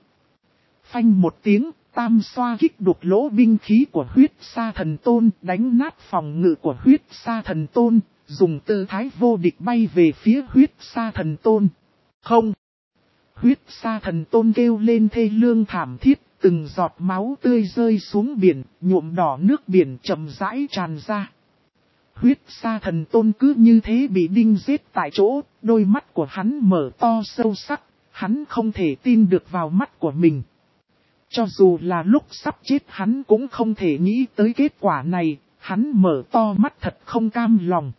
Phanh một tiếng, tam xoa kích đục lỗ binh khí của huyết sa thần tôn, đánh nát phòng ngự của huyết sa thần tôn, dùng tư thái vô địch bay về phía huyết sa thần tôn. Không! Huyết sa thần tôn kêu lên thê lương thảm thiết, từng giọt máu tươi rơi xuống biển, nhuộm đỏ nước biển chậm rãi tràn ra. Huyết sa thần tôn cứ như thế bị đinh giết tại chỗ, đôi mắt của hắn mở to sâu sắc, hắn không thể tin được vào mắt của mình. Cho dù là lúc sắp chết hắn cũng không thể nghĩ tới kết quả này, hắn mở to mắt thật không cam lòng.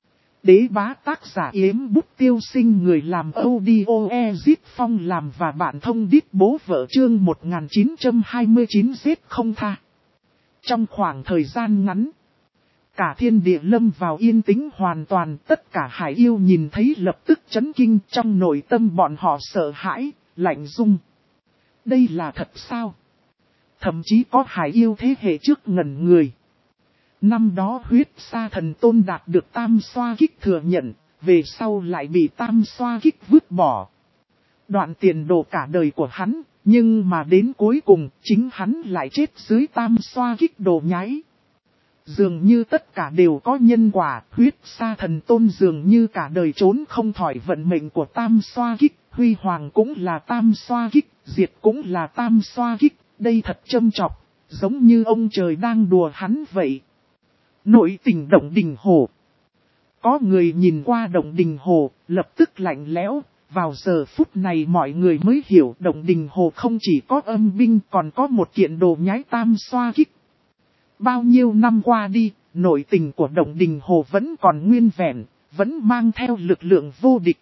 Đế bá tác giả Yếm Bút Tiêu Sinh, người làm audio Ezit Phong làm và bạn thông đít bố vợ chương 1929 giết không tha. Trong khoảng thời gian ngắn, cả thiên địa lâm vào yên tĩnh hoàn toàn, tất cả hải yêu nhìn thấy lập tức chấn kinh, trong nội tâm bọn họ sợ hãi, lạnh rung. Đây là thật sao? Thậm chí có hải yêu thế hệ trước ngẩn người. Năm đó huyết sa thần tôn đạt được tam xoa kích thừa nhận, về sau lại bị tam xoa kích vứt bỏ. Đoạn tiền đồ cả đời của hắn, nhưng mà đến cuối cùng chính hắn lại chết dưới tam xoa kích đồ nhái. Dường như tất cả đều có nhân quả, huyết sa thần tôn dường như cả đời trốn không khỏi vận mệnh của tam xoa kích, huy hoàng cũng là tam xoa kích, diệt cũng là tam xoa kích, đây thật châm chọc, giống như ông trời đang đùa hắn vậy. Nội tình Động Đình Hồ. Có người nhìn qua Động Đình Hồ, lập tức lạnh lẽo, vào giờ phút này mọi người mới hiểu Động Đình Hồ không chỉ có âm binh còn có một kiện đồ nhái tam xoa kích. Bao nhiêu năm qua đi, nội tình của Động Đình Hồ vẫn còn nguyên vẹn, vẫn mang theo lực lượng vô địch.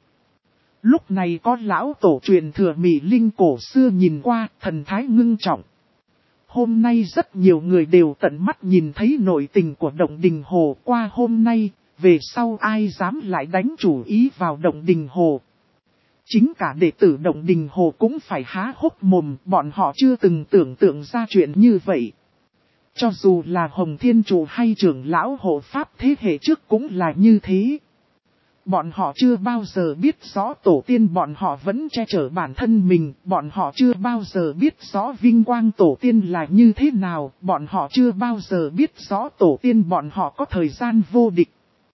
Lúc này có lão tổ truyền thừa Mỹ Linh cổ xưa nhìn qua, thần thái ngưng trọng. Hôm nay rất nhiều người đều tận mắt nhìn thấy nội tình của Động Đình Hồ qua hôm nay, về sau ai dám lại đánh chủ ý vào Động Đình Hồ. Chính cả đệ tử Động Đình Hồ cũng phải há hốc mồm, bọn họ chưa từng tưởng tượng ra chuyện như vậy. Cho dù là Hồng Thiên Chủ hay trưởng lão hộ pháp thế hệ trước cũng là như thế. Bọn họ chưa bao giờ biết rõ tổ tiên bọn họ vẫn che chở bản thân mình, bọn họ chưa bao giờ biết rõ vinh quang tổ tiên là như thế nào, bọn họ chưa bao giờ biết rõ tổ tiên bọn họ có thời gian vô địch.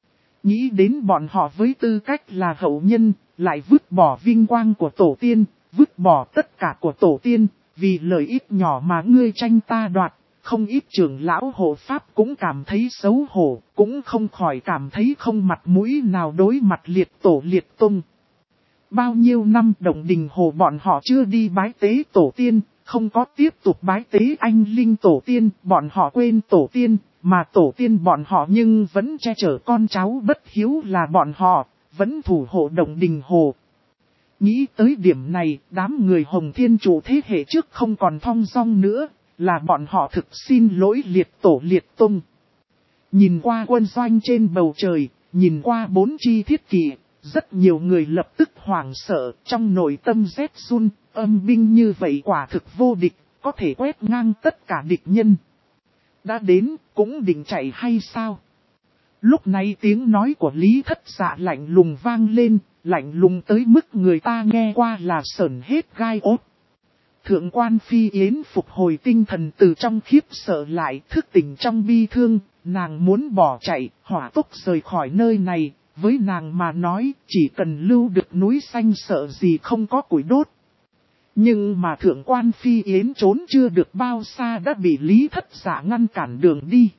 Nghĩ đến bọn họ với tư cách là hậu nhân, lại vứt bỏ vinh quang của tổ tiên, vứt bỏ tất cả của tổ tiên, vì lợi ích nhỏ mà ngươi tranh ta đoạt. Không ít trưởng lão hộ pháp cũng cảm thấy xấu hổ, cũng không khỏi cảm thấy không mặt mũi nào đối mặt liệt tổ liệt tông. Bao nhiêu năm Động Đình Hồ bọn họ chưa đi bái tế tổ tiên, không có tiếp tục bái tế anh linh tổ tiên, bọn họ quên tổ tiên, mà tổ tiên bọn họ nhưng vẫn che chở con cháu bất hiếu là bọn họ, vẫn thủ hộ Động Đình Hồ. Nghĩ tới điểm này, đám người Hồng Thiên Chủ thế hệ trước không còn thong dong nữa. Là bọn họ thực xin lỗi liệt tổ liệt tông. Nhìn qua quân doanh trên bầu trời, nhìn qua 4 chi thiết kỵ, rất nhiều người lập tức hoảng sợ, trong nội tâm rét run, âm binh như vậy quả thực vô địch, có thể quét ngang tất cả địch nhân. Đã đến, cũng định chạy hay sao? Lúc này tiếng nói của Lý Thất Dạ lạnh lùng vang lên, lạnh lùng tới mức người ta nghe qua là sởn hết gai ốt. Thượng quan Phi Yến phục hồi tinh thần từ trong khiếp sợ lại, thức tỉnh trong bi thương, nàng muốn bỏ chạy, hỏa tốc rời khỏi nơi này, với nàng mà nói, chỉ cần lưu được núi xanh sợ gì không có củi đốt. Nhưng mà thượng quan Phi Yến trốn chưa được bao xa đã bị Lý Thất Dạ ngăn cản đường đi.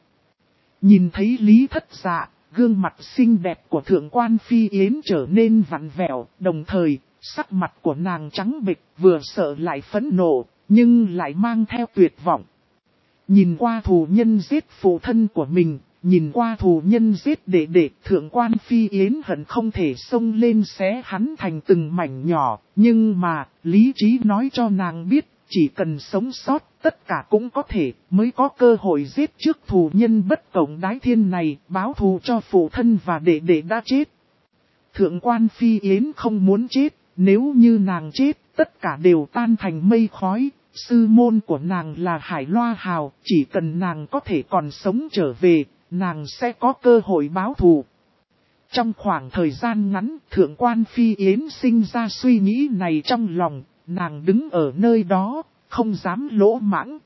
Nhìn thấy Lý Thất Dạ, gương mặt xinh đẹp của thượng quan Phi Yến trở nên vặn vẹo, đồng thời, sắc mặt của nàng trắng bệch, vừa sợ lại phẫn nộ, nhưng lại mang theo tuyệt vọng. Nhìn qua thù nhân giết phụ thân của mình, nhìn qua thù nhân giết đệ, thượng quan Phi Yến hận không thể xông lên xé hắn thành từng mảnh nhỏ, nhưng mà, lý trí nói cho nàng biết, chỉ cần sống sót, tất cả cũng có thể, mới có cơ hội giết trước thù nhân bất cộng đái thiên này, báo thù cho phụ thân và đệ đã chết. Thượng quan Phi Yến không muốn chết, nếu như nàng chết, tất cả đều tan thành mây khói. Sư môn của nàng là Hải Loa Hào, chỉ cần nàng có thể còn sống trở về, nàng sẽ có cơ hội báo thù. Trong khoảng thời gian ngắn, thượng quan Phi Yến sinh ra suy nghĩ này trong lòng, nàng đứng ở nơi đó, không dám lỗ mãng.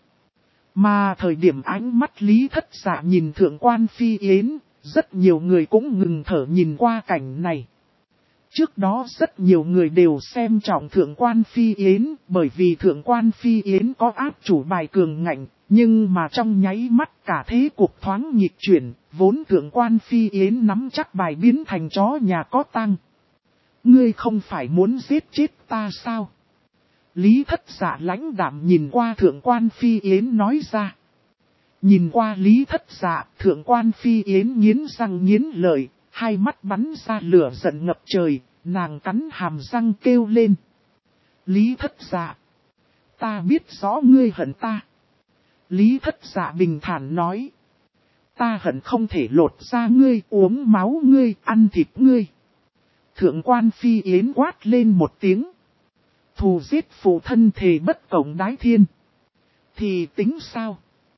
Mà thời điểm ánh mắt Lý Thất Dạ nhìn thượng quan Phi Yến, rất nhiều người cũng ngừng thở nhìn qua cảnh này. Trước đó rất nhiều người đều xem trọng thượng quan Phi Yến, bởi vì thượng quan Phi Yến có áp chủ bài cường ngạnh, nhưng mà trong nháy mắt cả thế cuộc thoáng nhịp chuyển, vốn thượng quan Phi Yến nắm chắc bài biến thành chó nhà có tang. Ngươi không phải muốn giết chết ta sao? Lý Thất Dạ lãnh đạm nhìn qua thượng quan Phi Yến nói ra. Nhìn qua Lý Thất Dạ, thượng quan Phi Yến nghiến răng nghiến lợi. Hai mắt bắn ra lửa giận ngập trời, nàng cắn hàm răng kêu lên. Lý Thất Dạ, ta biết rõ ngươi hận ta. Lý Thất Dạ bình thản nói. Ta hận không thể lột ra ngươi, uống máu ngươi, ăn thịt ngươi. Thượng quan Phi Yến quát lên một tiếng. Thù giết phụ thân thề bất cộng đái thiên. Thì tính sao?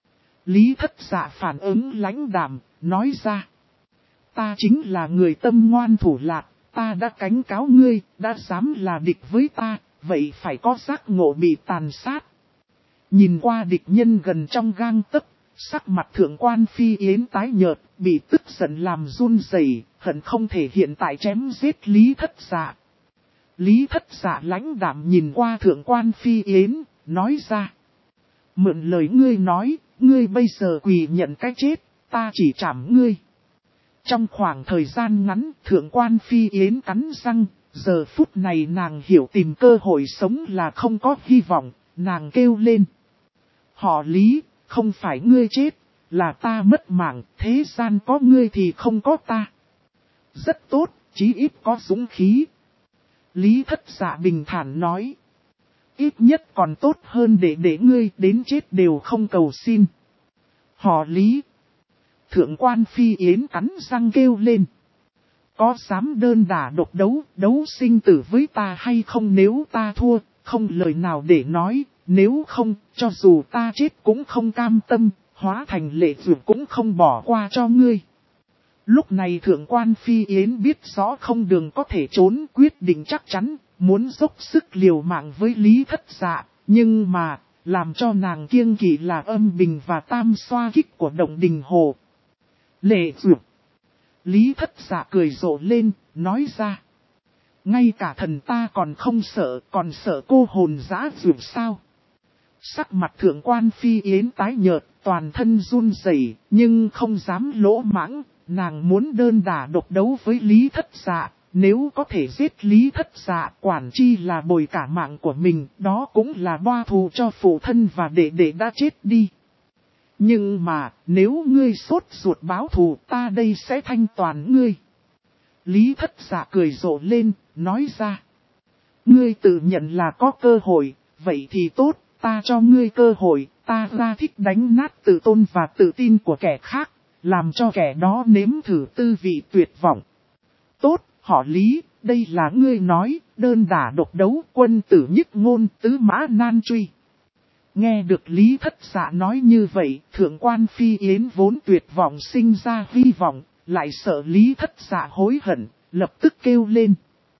Lý Thất Dạ phản ứng lãnh đạm, nói ra. Ta chính là người tâm ngoan thủ lạc, ta đã cảnh cáo ngươi, đã dám là địch với ta, vậy phải có giác ngộ bị tàn sát. Nhìn qua địch nhân gần trong gang tấc, Sắc mặt thượng quan Phi Yến tái nhợt, bị tức giận làm run rẩy, hận không thể hiện tại chém giết Lý Thất Dạ. Lý Thất Dạ lãnh đạm nhìn qua thượng quan Phi Yến, nói ra. Mượn lời ngươi nói, ngươi bây giờ quỳ nhận cái chết, ta chỉ trảm ngươi. Trong khoảng thời gian ngắn, thượng quan Phi Yến cắn răng, giờ phút này nàng hiểu tìm cơ hội sống là không có hy vọng, nàng kêu lên. Họ Lý, không phải ngươi chết, là ta mất mạng, thế gian có ngươi thì không có ta. Rất tốt, chí ít có dũng khí. Lý Thất Dạ bình thản nói. Ít nhất còn tốt hơn để ngươi đến chết đều không cầu xin. Họ Lý. Thượng quan Phi Yến cắn răng kêu lên. Có dám đơn đả độc đấu sinh tử với ta hay không, nếu ta thua, không lời nào để nói, nếu không, cho dù ta chết cũng không cam tâm, hóa thành lệ dược cũng không bỏ qua cho ngươi. Lúc này thượng quan Phi Yến biết rõ không đường có thể trốn, quyết định chắc chắn, muốn dốc sức liều mạng với Lý Thất Dạ, nhưng mà, làm cho nàng kiêng kỵ là âm bình và tam xoa kích của động đình hồ. Lệ dược. Lý Thất Dạ cười rộ lên, nói ra. Ngay cả thần ta còn không sợ, còn sợ cô hồn dã dược sao? Sắc mặt thượng quan Phi Yến tái nhợt, toàn thân run rẩy, nhưng không dám lỗ mãng, nàng muốn đơn đả độc đấu với Lý Thất Dạ, nếu có thể giết Lý Thất Dạ, quản chi là bồi cả mạng của mình, đó cũng là boa thù cho phụ thân và đệ đệ đã chết đi. Nhưng mà, nếu ngươi sốt ruột báo thù, ta đây sẽ thanh toàn ngươi. Lý Thất Dạ cười rộ lên, nói ra. Ngươi tự nhận là có cơ hội, vậy thì tốt, ta cho ngươi cơ hội, ta ra thích đánh nát tự tôn và tự tin của kẻ khác, làm cho kẻ đó nếm thử tư vị tuyệt vọng. Tốt, họ Lý, đây là ngươi nói, đơn đả độc đấu, quân tử nhất ngôn, tứ mã nan truy. Nghe được Lý Thất Dạ nói như vậy, thượng quan Phi Yến vốn tuyệt vọng sinh ra hy vọng, lại sợ Lý Thất Dạ hối hận, lập tức kêu lên.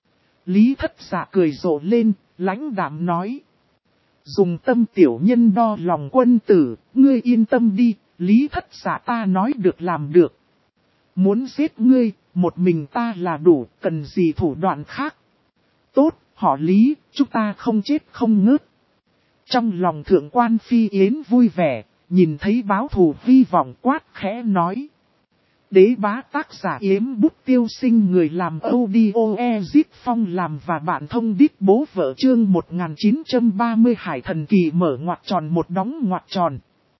Lý Thất Dạ cười rộ lên, lãnh đạm nói. Dùng tâm tiểu nhân đo lòng quân tử, ngươi yên tâm đi, Lý Thất Dạ ta nói được làm được. Muốn giết ngươi, một mình ta là đủ, cần gì thủ đoạn khác. Tốt, họ Lý, chúng ta không chết không ngớt. Trong lòng thượng quan Phi Yến vui vẻ, nhìn thấy báo thù hy vọng quát khẽ nói. Đế bá tác giả Yếm Bút Tiêu Sinh, người làm audio Ezip Phong làm và bạn thông đít bố vợ, chương 1930 Hải Thần Kỳ mở ngoặc tròn một đóng ngoặc tròn.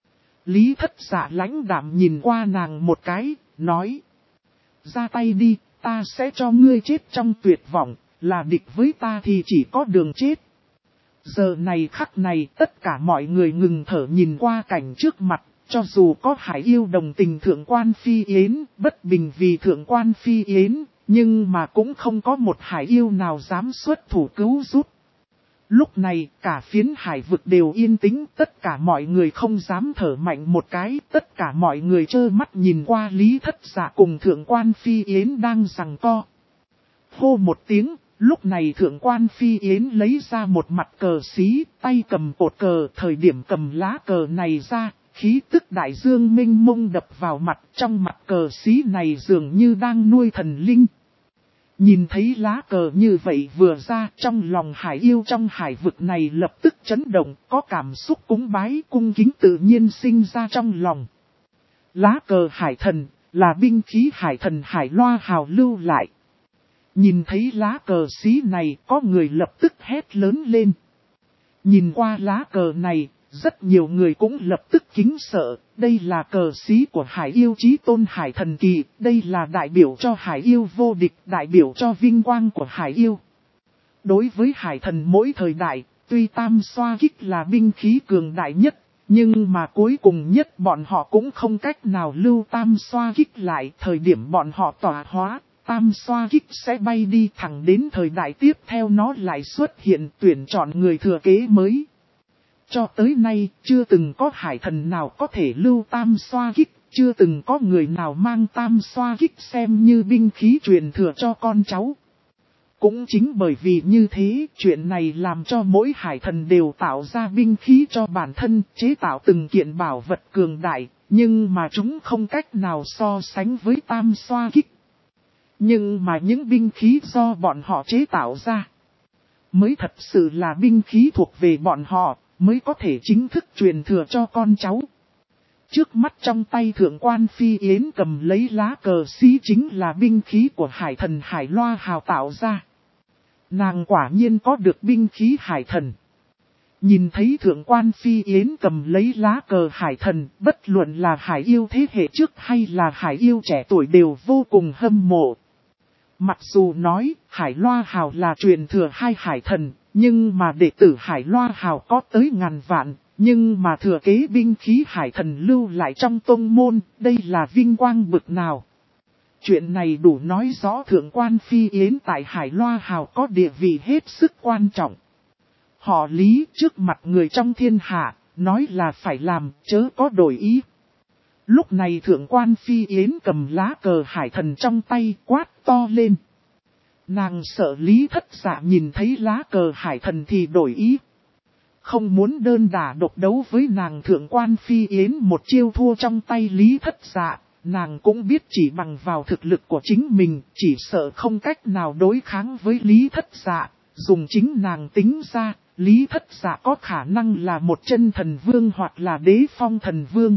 Lý Thất Dạ lãnh đạm nhìn qua nàng một cái, nói. Ra tay đi, ta sẽ cho ngươi chết trong tuyệt vọng, là địch với ta thì chỉ có đường chết. Giờ này khắc này tất cả mọi người ngừng thở nhìn qua cảnh trước mặt, cho dù có hải yêu đồng tình thượng quan Phi Yến, bất bình vì thượng quan Phi Yến, nhưng mà cũng không có một hải yêu nào dám xuất thủ cứu giúp. Lúc này cả phiến hải vực đều yên tĩnh, tất cả mọi người không dám thở mạnh một cái, tất cả mọi người trơ mắt nhìn qua Lý Thất Dạ cùng thượng quan Phi Yến đang giằng co. Hô một tiếng. Lúc này thượng quan Phi Yến lấy ra một mặt cờ xí, tay cầm cột cờ, thời điểm cầm lá cờ này ra, khí tức đại dương mênh mông đập vào mặt, trong mặt cờ xí này dường như đang nuôi thần linh. Nhìn thấy lá cờ như vậy vừa ra, trong lòng hải yêu trong hải vực này lập tức chấn động, có cảm xúc cúng bái cung kính tự nhiên sinh ra trong lòng. Lá cờ hải thần, là binh khí hải thần Hải Loa Hào lưu lại. Nhìn thấy lá cờ xí này, có người lập tức hét lớn lên. Nhìn qua lá cờ này, rất nhiều người cũng lập tức kính sợ. Đây là cờ xí của Hải yêu chí tôn Hải Thần Kỳ. Đây là đại biểu cho Hải yêu vô địch, đại biểu cho vinh quang của Hải yêu. Đối với Hải thần mỗi thời đại, tuy tam xoa kích là binh khí cường đại nhất, nhưng mà cuối cùng nhất bọn họ cũng không cách nào lưu tam xoa kích lại. Thời điểm bọn họ tỏa hóa, tam xoa kích sẽ bay đi thẳng đến thời đại tiếp theo nó lại xuất hiện tuyển chọn người thừa kế mới. Cho tới nay, chưa từng có hải thần nào có thể lưu tam xoa kích, chưa từng có người nào mang tam xoa kích xem như binh khí truyền thừa cho con cháu. Cũng chính bởi vì như thế, chuyện này làm cho mỗi hải thần đều tạo ra binh khí cho bản thân, chế tạo từng kiện bảo vật cường đại, Nhưng mà chúng không cách nào so sánh với tam xoa kích. Nhưng mà những binh khí do bọn họ chế tạo ra, mới thật sự là binh khí thuộc về bọn họ, mới có thể chính thức truyền thừa cho con cháu. Trước mắt trong tay thượng quan Phi Yến cầm lấy lá cờ xí chính là binh khí của hải thần Hải Loa Hào tạo ra. Nàng quả nhiên có được binh khí hải thần. Nhìn thấy thượng quan Phi Yến cầm lấy lá cờ hải thần, bất luận là hải yêu thế hệ trước hay là hải yêu trẻ tuổi đều vô cùng hâm mộ. Mặc dù nói Hải Loa Hào là truyền thừa hai hải thần, nhưng mà đệ tử Hải Loa Hào có tới ngàn vạn, nhưng mà thừa kế binh khí hải thần lưu lại trong tông môn, đây là vinh quang bực nào. Chuyện này đủ nói rõ thượng quan Phi Yến tại Hải Loa Hào có địa vị hết sức quan trọng. Họ Lý trước mặt người trong thiên hạ, nói là phải làm, chớ có đổi ý. Lúc này thượng quan Phi Yến cầm lá cờ hải thần trong tay quát to lên. Nàng sợ Lý Thất Dạ nhìn thấy lá cờ hải thần thì đổi ý. Không muốn đơn đả độc đấu với nàng thượng quan Phi Yến một chiêu thua trong tay Lý Thất Dạ. Nàng cũng biết chỉ bằng vào thực lực của chính mình, chỉ sợ không cách nào đối kháng với Lý Thất Dạ. Dùng chính nàng tính ra, Lý Thất Dạ có khả năng là một chân thần vương hoặc là đế phong thần vương.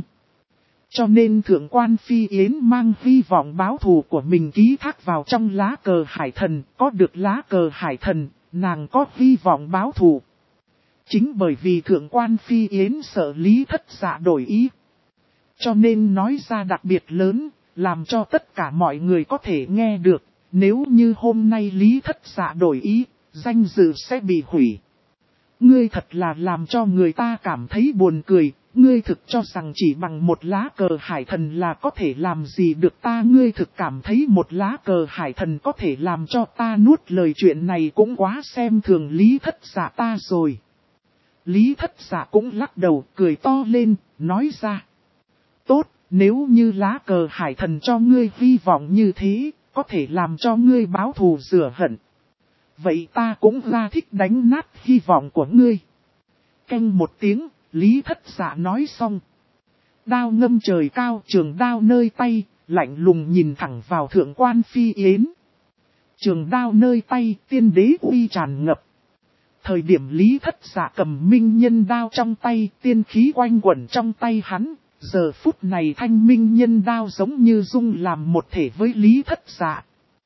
Cho nên thượng quan Phi Yến mang hy vọng báo thù của mình ký thác vào trong lá cờ hải thần, có được lá cờ hải thần, nàng có hy vọng báo thù. Chính bởi vì thượng quan Phi Yến sợ Lý Thất Dạ đổi ý. Cho nên nói ra đặc biệt lớn, làm cho tất cả mọi người có thể nghe được, nếu như hôm nay Lý Thất Dạ đổi ý, danh dự sẽ bị hủy. Ngươi thật là làm cho người ta cảm thấy buồn cười. Ngươi thực cho rằng chỉ bằng một lá cờ hải thần là có thể làm gì được ta. Ngươi thực cảm thấy một lá cờ hải thần có thể làm cho ta nuốt lời chuyện này cũng quá xem thường Lý Thất Dạ ta rồi. Lý Thất Dạ cũng lắc đầu cười to lên, nói ra. Tốt, nếu như lá cờ hải thần cho ngươi hy vọng như thế, có thể làm cho ngươi báo thù rửa hận. Vậy ta cũng ra thích đánh nát hy vọng của ngươi. Canh một tiếng. Lý Thất Dạ nói xong. Đao ngâm trời cao, trường đao nơi tay, lạnh lùng nhìn thẳng vào thượng quan Phi Yến. Trường đao nơi tay, tiên đế uy tràn ngập. Thời điểm Lý Thất Dạ cầm minh nhân đao trong tay, tiên khí quanh quẩn trong tay hắn. Giờ phút này thanh minh nhân đao giống như dung làm một thể với Lý Thất Dạ.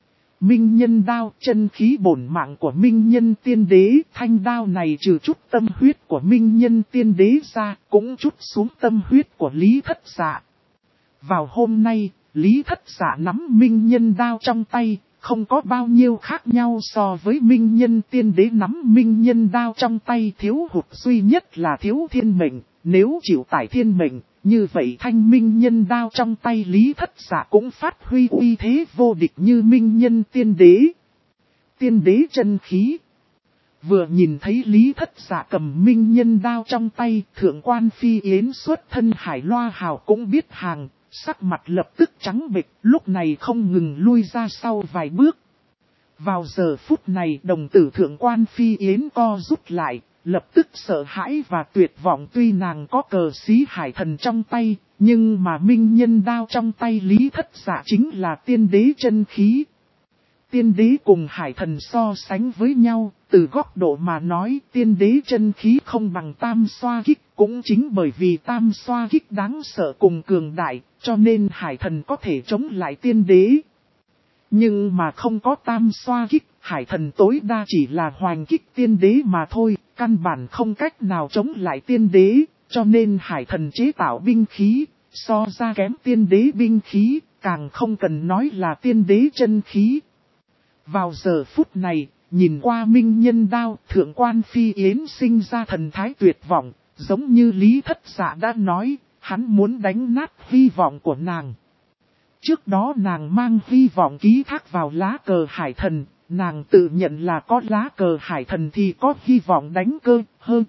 Minh nhân đao, chân khí bổn mạng của minh nhân tiên đế, thanh đao này trừ chút tâm huyết của minh nhân tiên đế ra, cũng chút xuống tâm huyết của Lý Thất Dạ. Vào hôm nay, Lý Thất Dạ nắm minh nhân đao trong tay, không có bao nhiêu khác nhau so với minh nhân tiên đế nắm minh nhân đao trong tay. Thiếu hụt duy nhất là thiếu thiên mệnh, nếu chịu tải thiên mệnh. Như vậy thanh minh nhân đao trong tay Lý Thất Dạ cũng phát huy uy thế vô địch như minh nhân tiên đế. Tiên đế chân khí. Vừa nhìn thấy Lý Thất Dạ cầm minh nhân đao trong tay, thượng quan Phi Yến xuất thân Hải Loa Hào cũng biết hàng, sắc mặt lập tức trắng bệch, lúc này không ngừng lui ra sau vài bước. Vào giờ phút này đồng tử thượng quan Phi Yến co rút lại. Lập tức sợ hãi và tuyệt vọng, tuy nàng có cờ xí hải thần trong tay, nhưng mà minh nhân đao trong tay Lý Thất Dạ chính là tiên đế chân khí. Tiên đế cùng hải thần so sánh với nhau, từ góc độ mà nói tiên đế chân khí không bằng tam xoa kích, cũng chính bởi vì tam xoa kích đáng sợ cùng cường đại, cho nên hải thần có thể chống lại tiên đế. Nhưng mà không có tam xoa kích, hải thần tối đa chỉ là hoành kích tiên đế mà thôi, căn bản không cách nào chống lại tiên đế, cho nên hải thần chế tạo binh khí, so ra kém tiên đế binh khí, càng không cần nói là tiên đế chân khí. Vào giờ phút này, nhìn qua minh nhân đao, thượng quan Phi Yến sinh ra thần thái tuyệt vọng, giống như Lý Thất Dạ đã nói, hắn muốn đánh nát hy vọng của nàng. Trước đó nàng mang hy vọng ký thác vào lá cờ hải thần, nàng tự nhận là có lá cờ hải thần thì có hy vọng đánh cơ, hơn,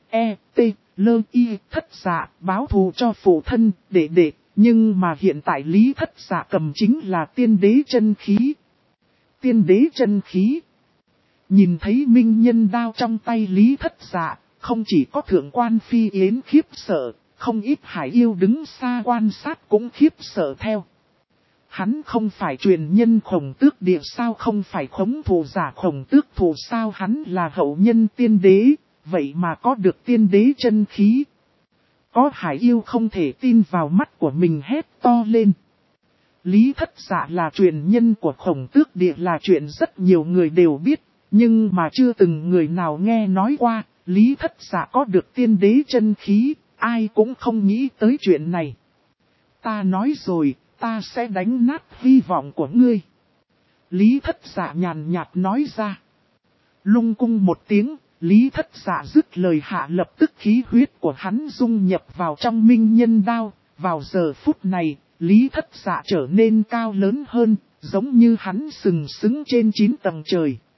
lơ y, Thất Dạ, báo thù cho phụ thân, đệ, nhưng mà hiện tại Lý Thất Dạ cầm chính là tiên đế chân khí. Tiên đế chân khí. Nhìn thấy minh nhân đao trong tay Lý Thất Dạ, không chỉ có thượng quan Phi Yến khiếp sợ, Không ít hải yêu đứng xa quan sát cũng khiếp sợ theo. Hắn không phải truyền nhân Khổng Tước Địa sao, không phải khống thủ giả Khổng Tước Thủ sao, hắn là hậu nhân tiên đế, vậy mà có được tiên đế chân khí. Có hải yêu không thể tin vào mắt của mình hét to lên. Lý Thất Dạ là truyền nhân của Khổng Tước Địa là chuyện rất nhiều người đều biết, nhưng mà chưa từng người nào nghe nói qua, Lý Thất Dạ có được tiên đế chân khí, ai cũng không nghĩ tới chuyện này. Ta nói rồi, ta sẽ đánh nát hy vọng của ngươi. Lý Thất Dạ nhàn nhạt nói ra. Lung cung một tiếng, Lý Thất Dạ dứt lời hạ, lập tức khí huyết của hắn dung nhập vào trong minh nhân đao. Vào giờ phút này, Lý Thất Dạ trở nên cao lớn hơn, giống như hắn sừng sững trên 9 tầng trời.